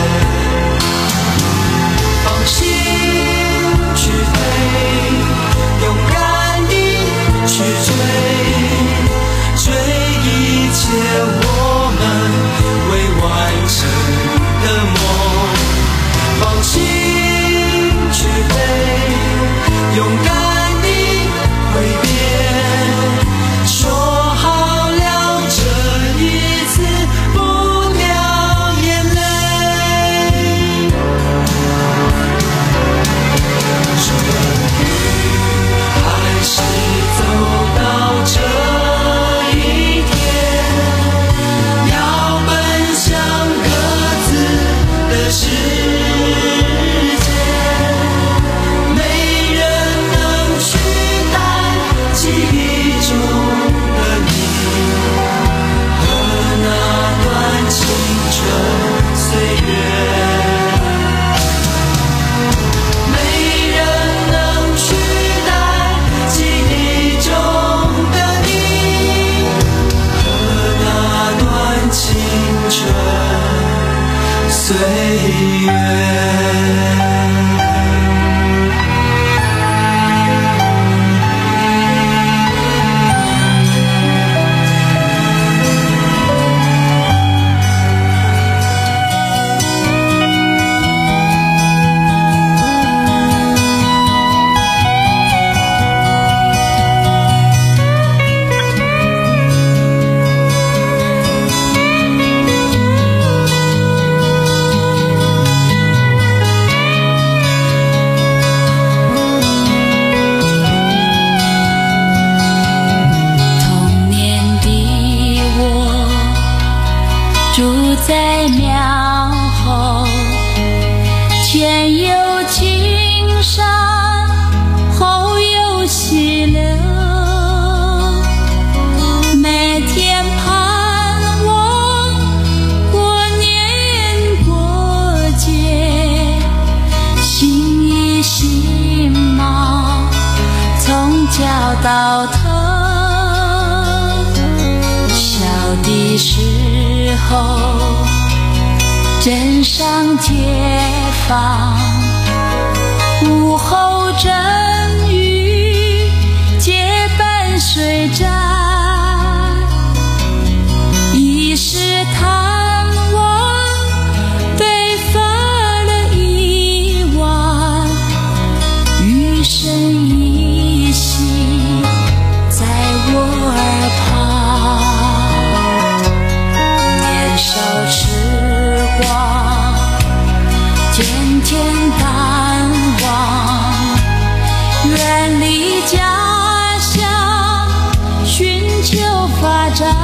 放心去飞，勇敢去追，追一切我们未完成的梦。放心去飞，勇敢地挥别，说好了这一次不掉眼泪。终于还是走到这一天，要奔向各自的世界，没人能取代记忆中的你和那段青春岁月。岁月。 在庙后，前有青山，后有溪流，每天盼望过年过节，心依心忙，从脚到头，小的时候镇上街坊，午后阵雨结伴水战，一时贪玩被发了渐渐淡忘，远离家乡，寻求发展。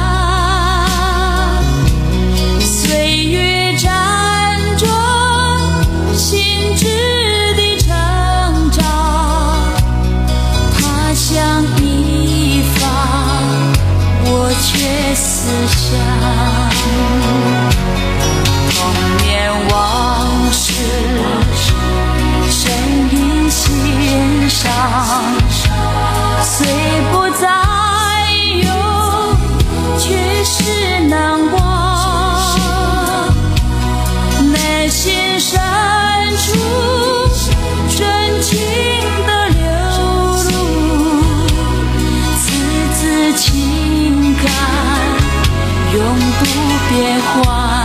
岁月辗转，心智的成长，他乡一方，我却思乡。童年往事，声音心上，虽不再有，却是难忘。内心深处深情的流露，此次情感永不变换。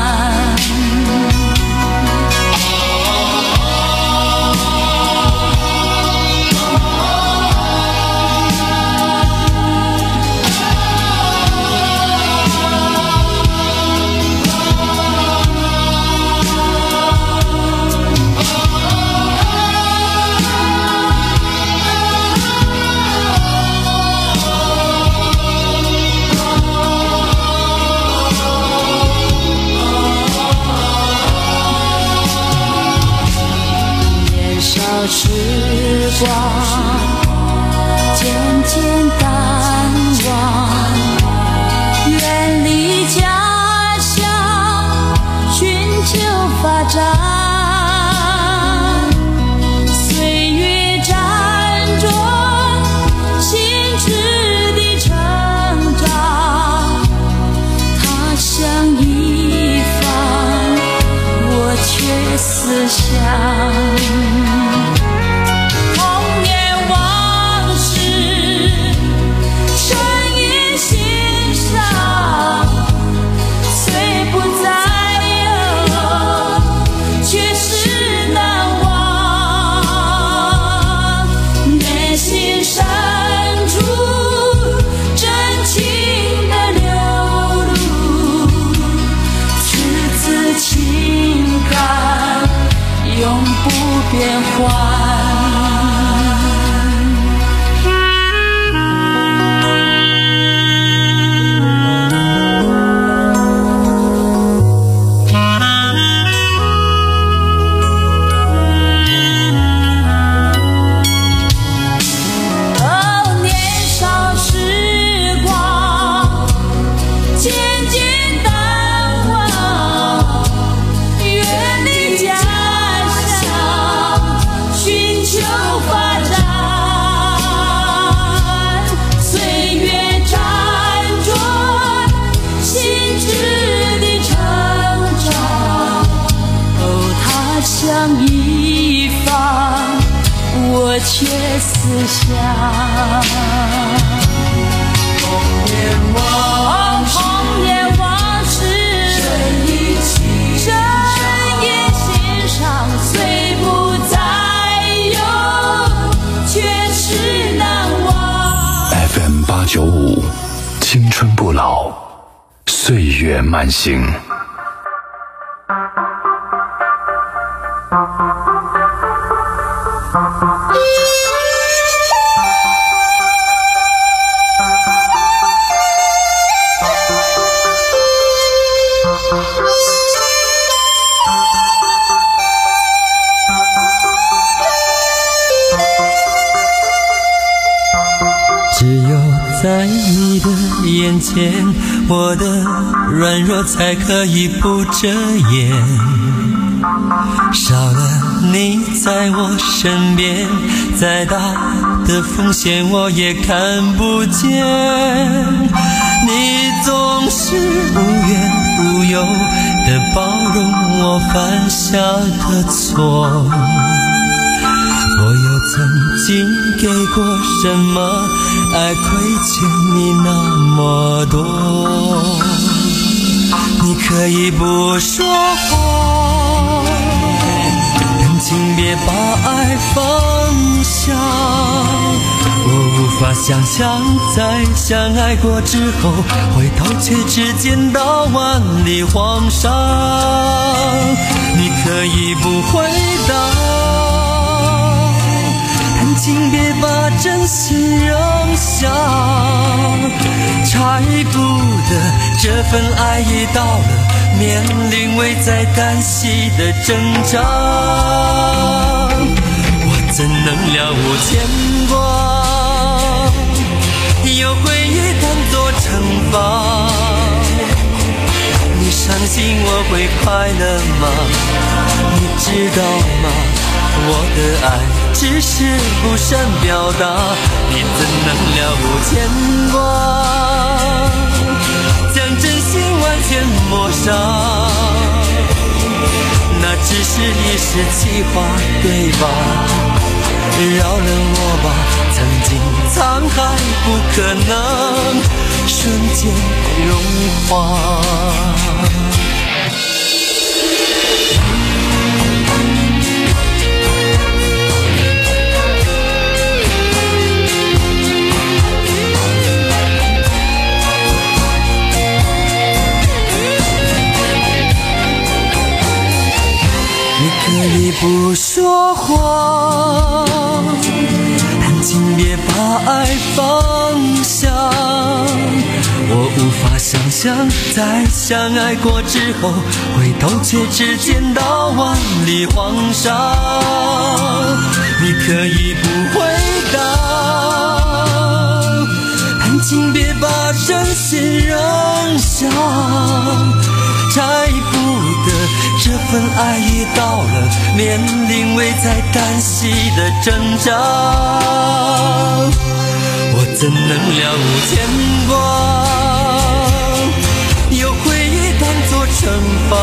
时光渐渐淡忘，远离家乡，寻求发展。岁月辗转，心智的成长，他乡一方，我却思乡。变换。一方，我却思乡。童年往事，童年往事，深印心上，虽不再有，却是难忘。 F M 八九五，青春不老，岁月慢行。 只有在你的眼前，我的软弱才可以不遮掩。少了你在我身边，再大的风险我也看不见。你总是无怨无尤的包容我犯下的错，我又曾经给过什么爱亏欠你那么多？你可以不说谎，但请别把爱放下。我无法法想象在相爱过之后，回头却只见到万里黄沙。你可以不回答，但请别把真心扔下。拆不得这份爱已到了面临危在旦夕的挣扎，我怎能了无牵挂，有回忆当作惩罚。你伤心我会快乐吗？你知道吗？我的爱只是不善表达，你怎能了无牵挂，将真心完全抹杀。那只是一时气话，对吧？饶了我吧，曾经沧海不可能瞬间融化。你可以不说话，但请别把爱放下。我无法想象在相爱过之后，回头却只见到万里黄沙。你可以不回答，但请别把真心扔下。拆不得这份爱已到了面临危在旦夕的挣扎，我怎能了无牵挂，有回忆当作惩罚。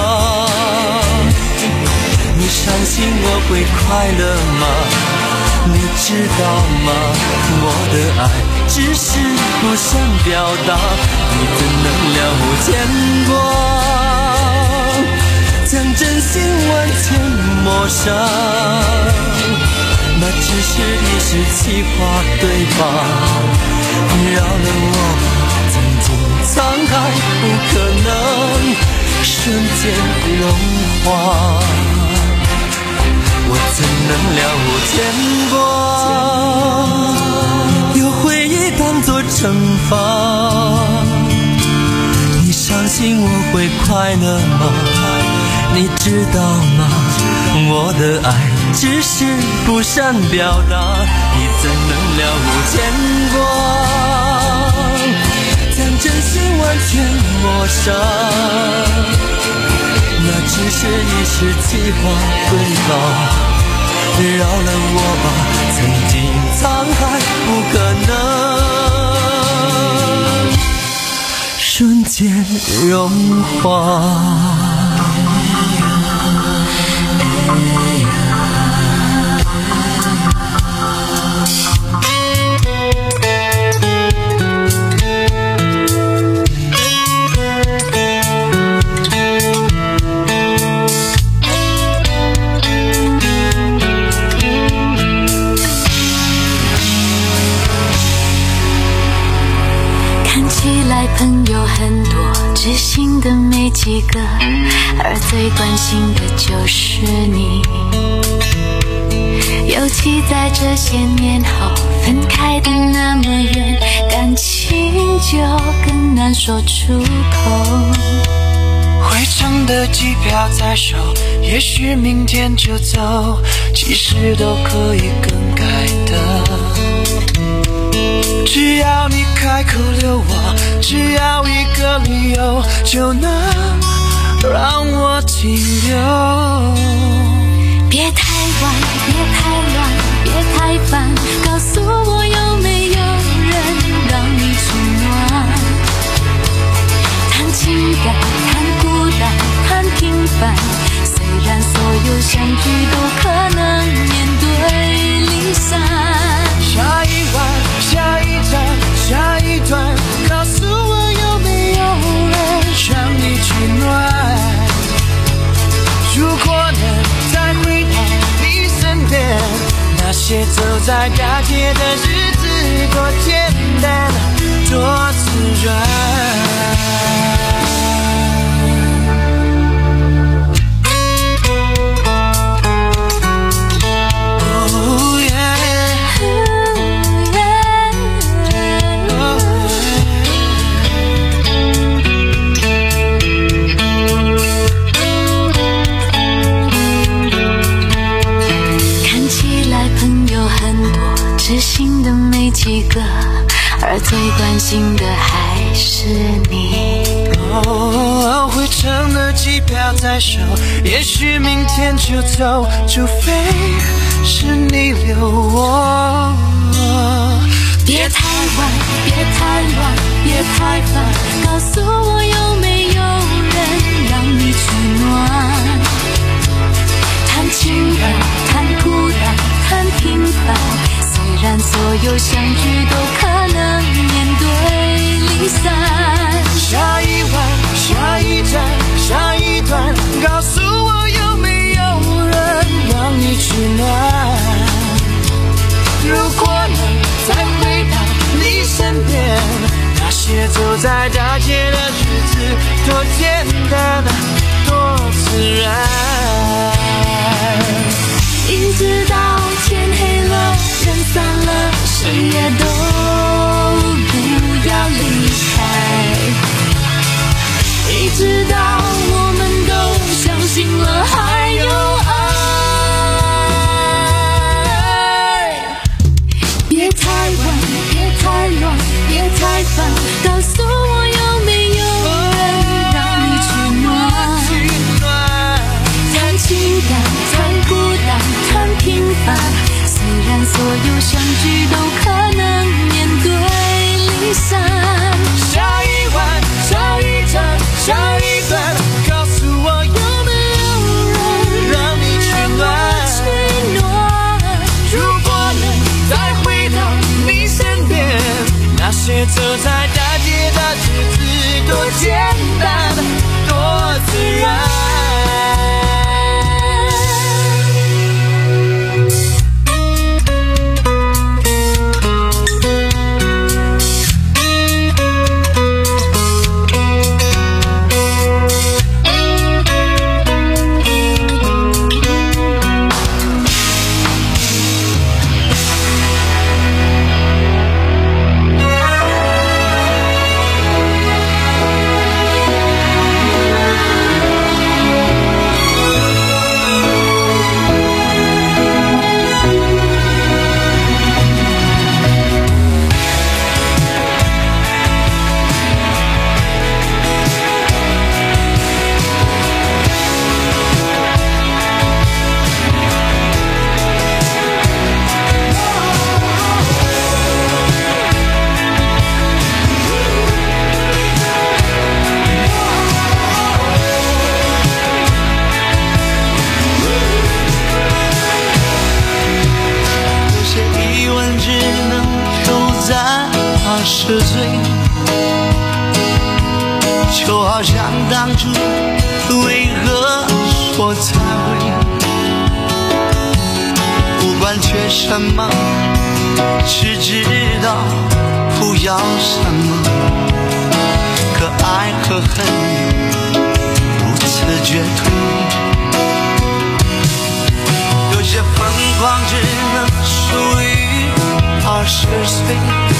你伤心我会快乐吗？你知道吗？我的爱只是不想表达，你怎能了无牵挂，将真心完全抹杀。那只是一时气话，对吧？饶了我吧，曾经沧海不可能瞬间融化，我怎能了无牵挂，有回忆当作惩罚。你伤心我会快乐吗？你知道吗？我的爱只是不善表达，你怎能了无牵挂，将真心完全抹杀。那只是一时气话，对吧？饶了我吧，曾经沧海不可能瞬间融化。 朋友很多，知心的没几个，而最关心的就是你。尤其在这些年后，分开的那么远，感情就更难说出口。 回程的机票在手，也许明天就走，其实都可以更改的。只要你开口留我，只要一个理由，就能让我停留。 别太晚，别太乱，别太烦，告诉我有没有人让你取暖。谈情感，谈孤单，谈平凡，虽然所有相聚都可能面对离散。 下一晚，下一站，下一段，告诉我有没有人让你取暖。如果能再回到你身边，那些走在大街的日子多简单，多自然。 知心的没几个，而最关心的还是你。 哦，回程的机票在手，也许明天就走，除非是你留我。 别太晚，别太乱，别太烦，告诉我有没有人让你取暖。谈情感，谈孤单，谈平凡，虽然所有相聚都可能面对离散。 下一晚，下一站，下一段，告诉我有没有人让你取暖。如果能再回到你身边，那些走在大街的日子多简单，多自然。 一直到天黑了，人散了，谁也都不要离开。一直到我们都相信了还有爱。别太晚，别太乱，别太烦，告诉我有没有人让你取暖。谈情感，谈孤单，谈平凡，虽然所有相聚都可能面对离散。 下一晚，下一站，下一段，告诉我有没有人让你取暖。如果能再回到你身边，那些走在大街的日子多简单，多自然。十岁，就好像当初为何说才会，不管缺什么，只知道不要什么，可爱和恨如此绝对，有些疯狂只能属于二十岁。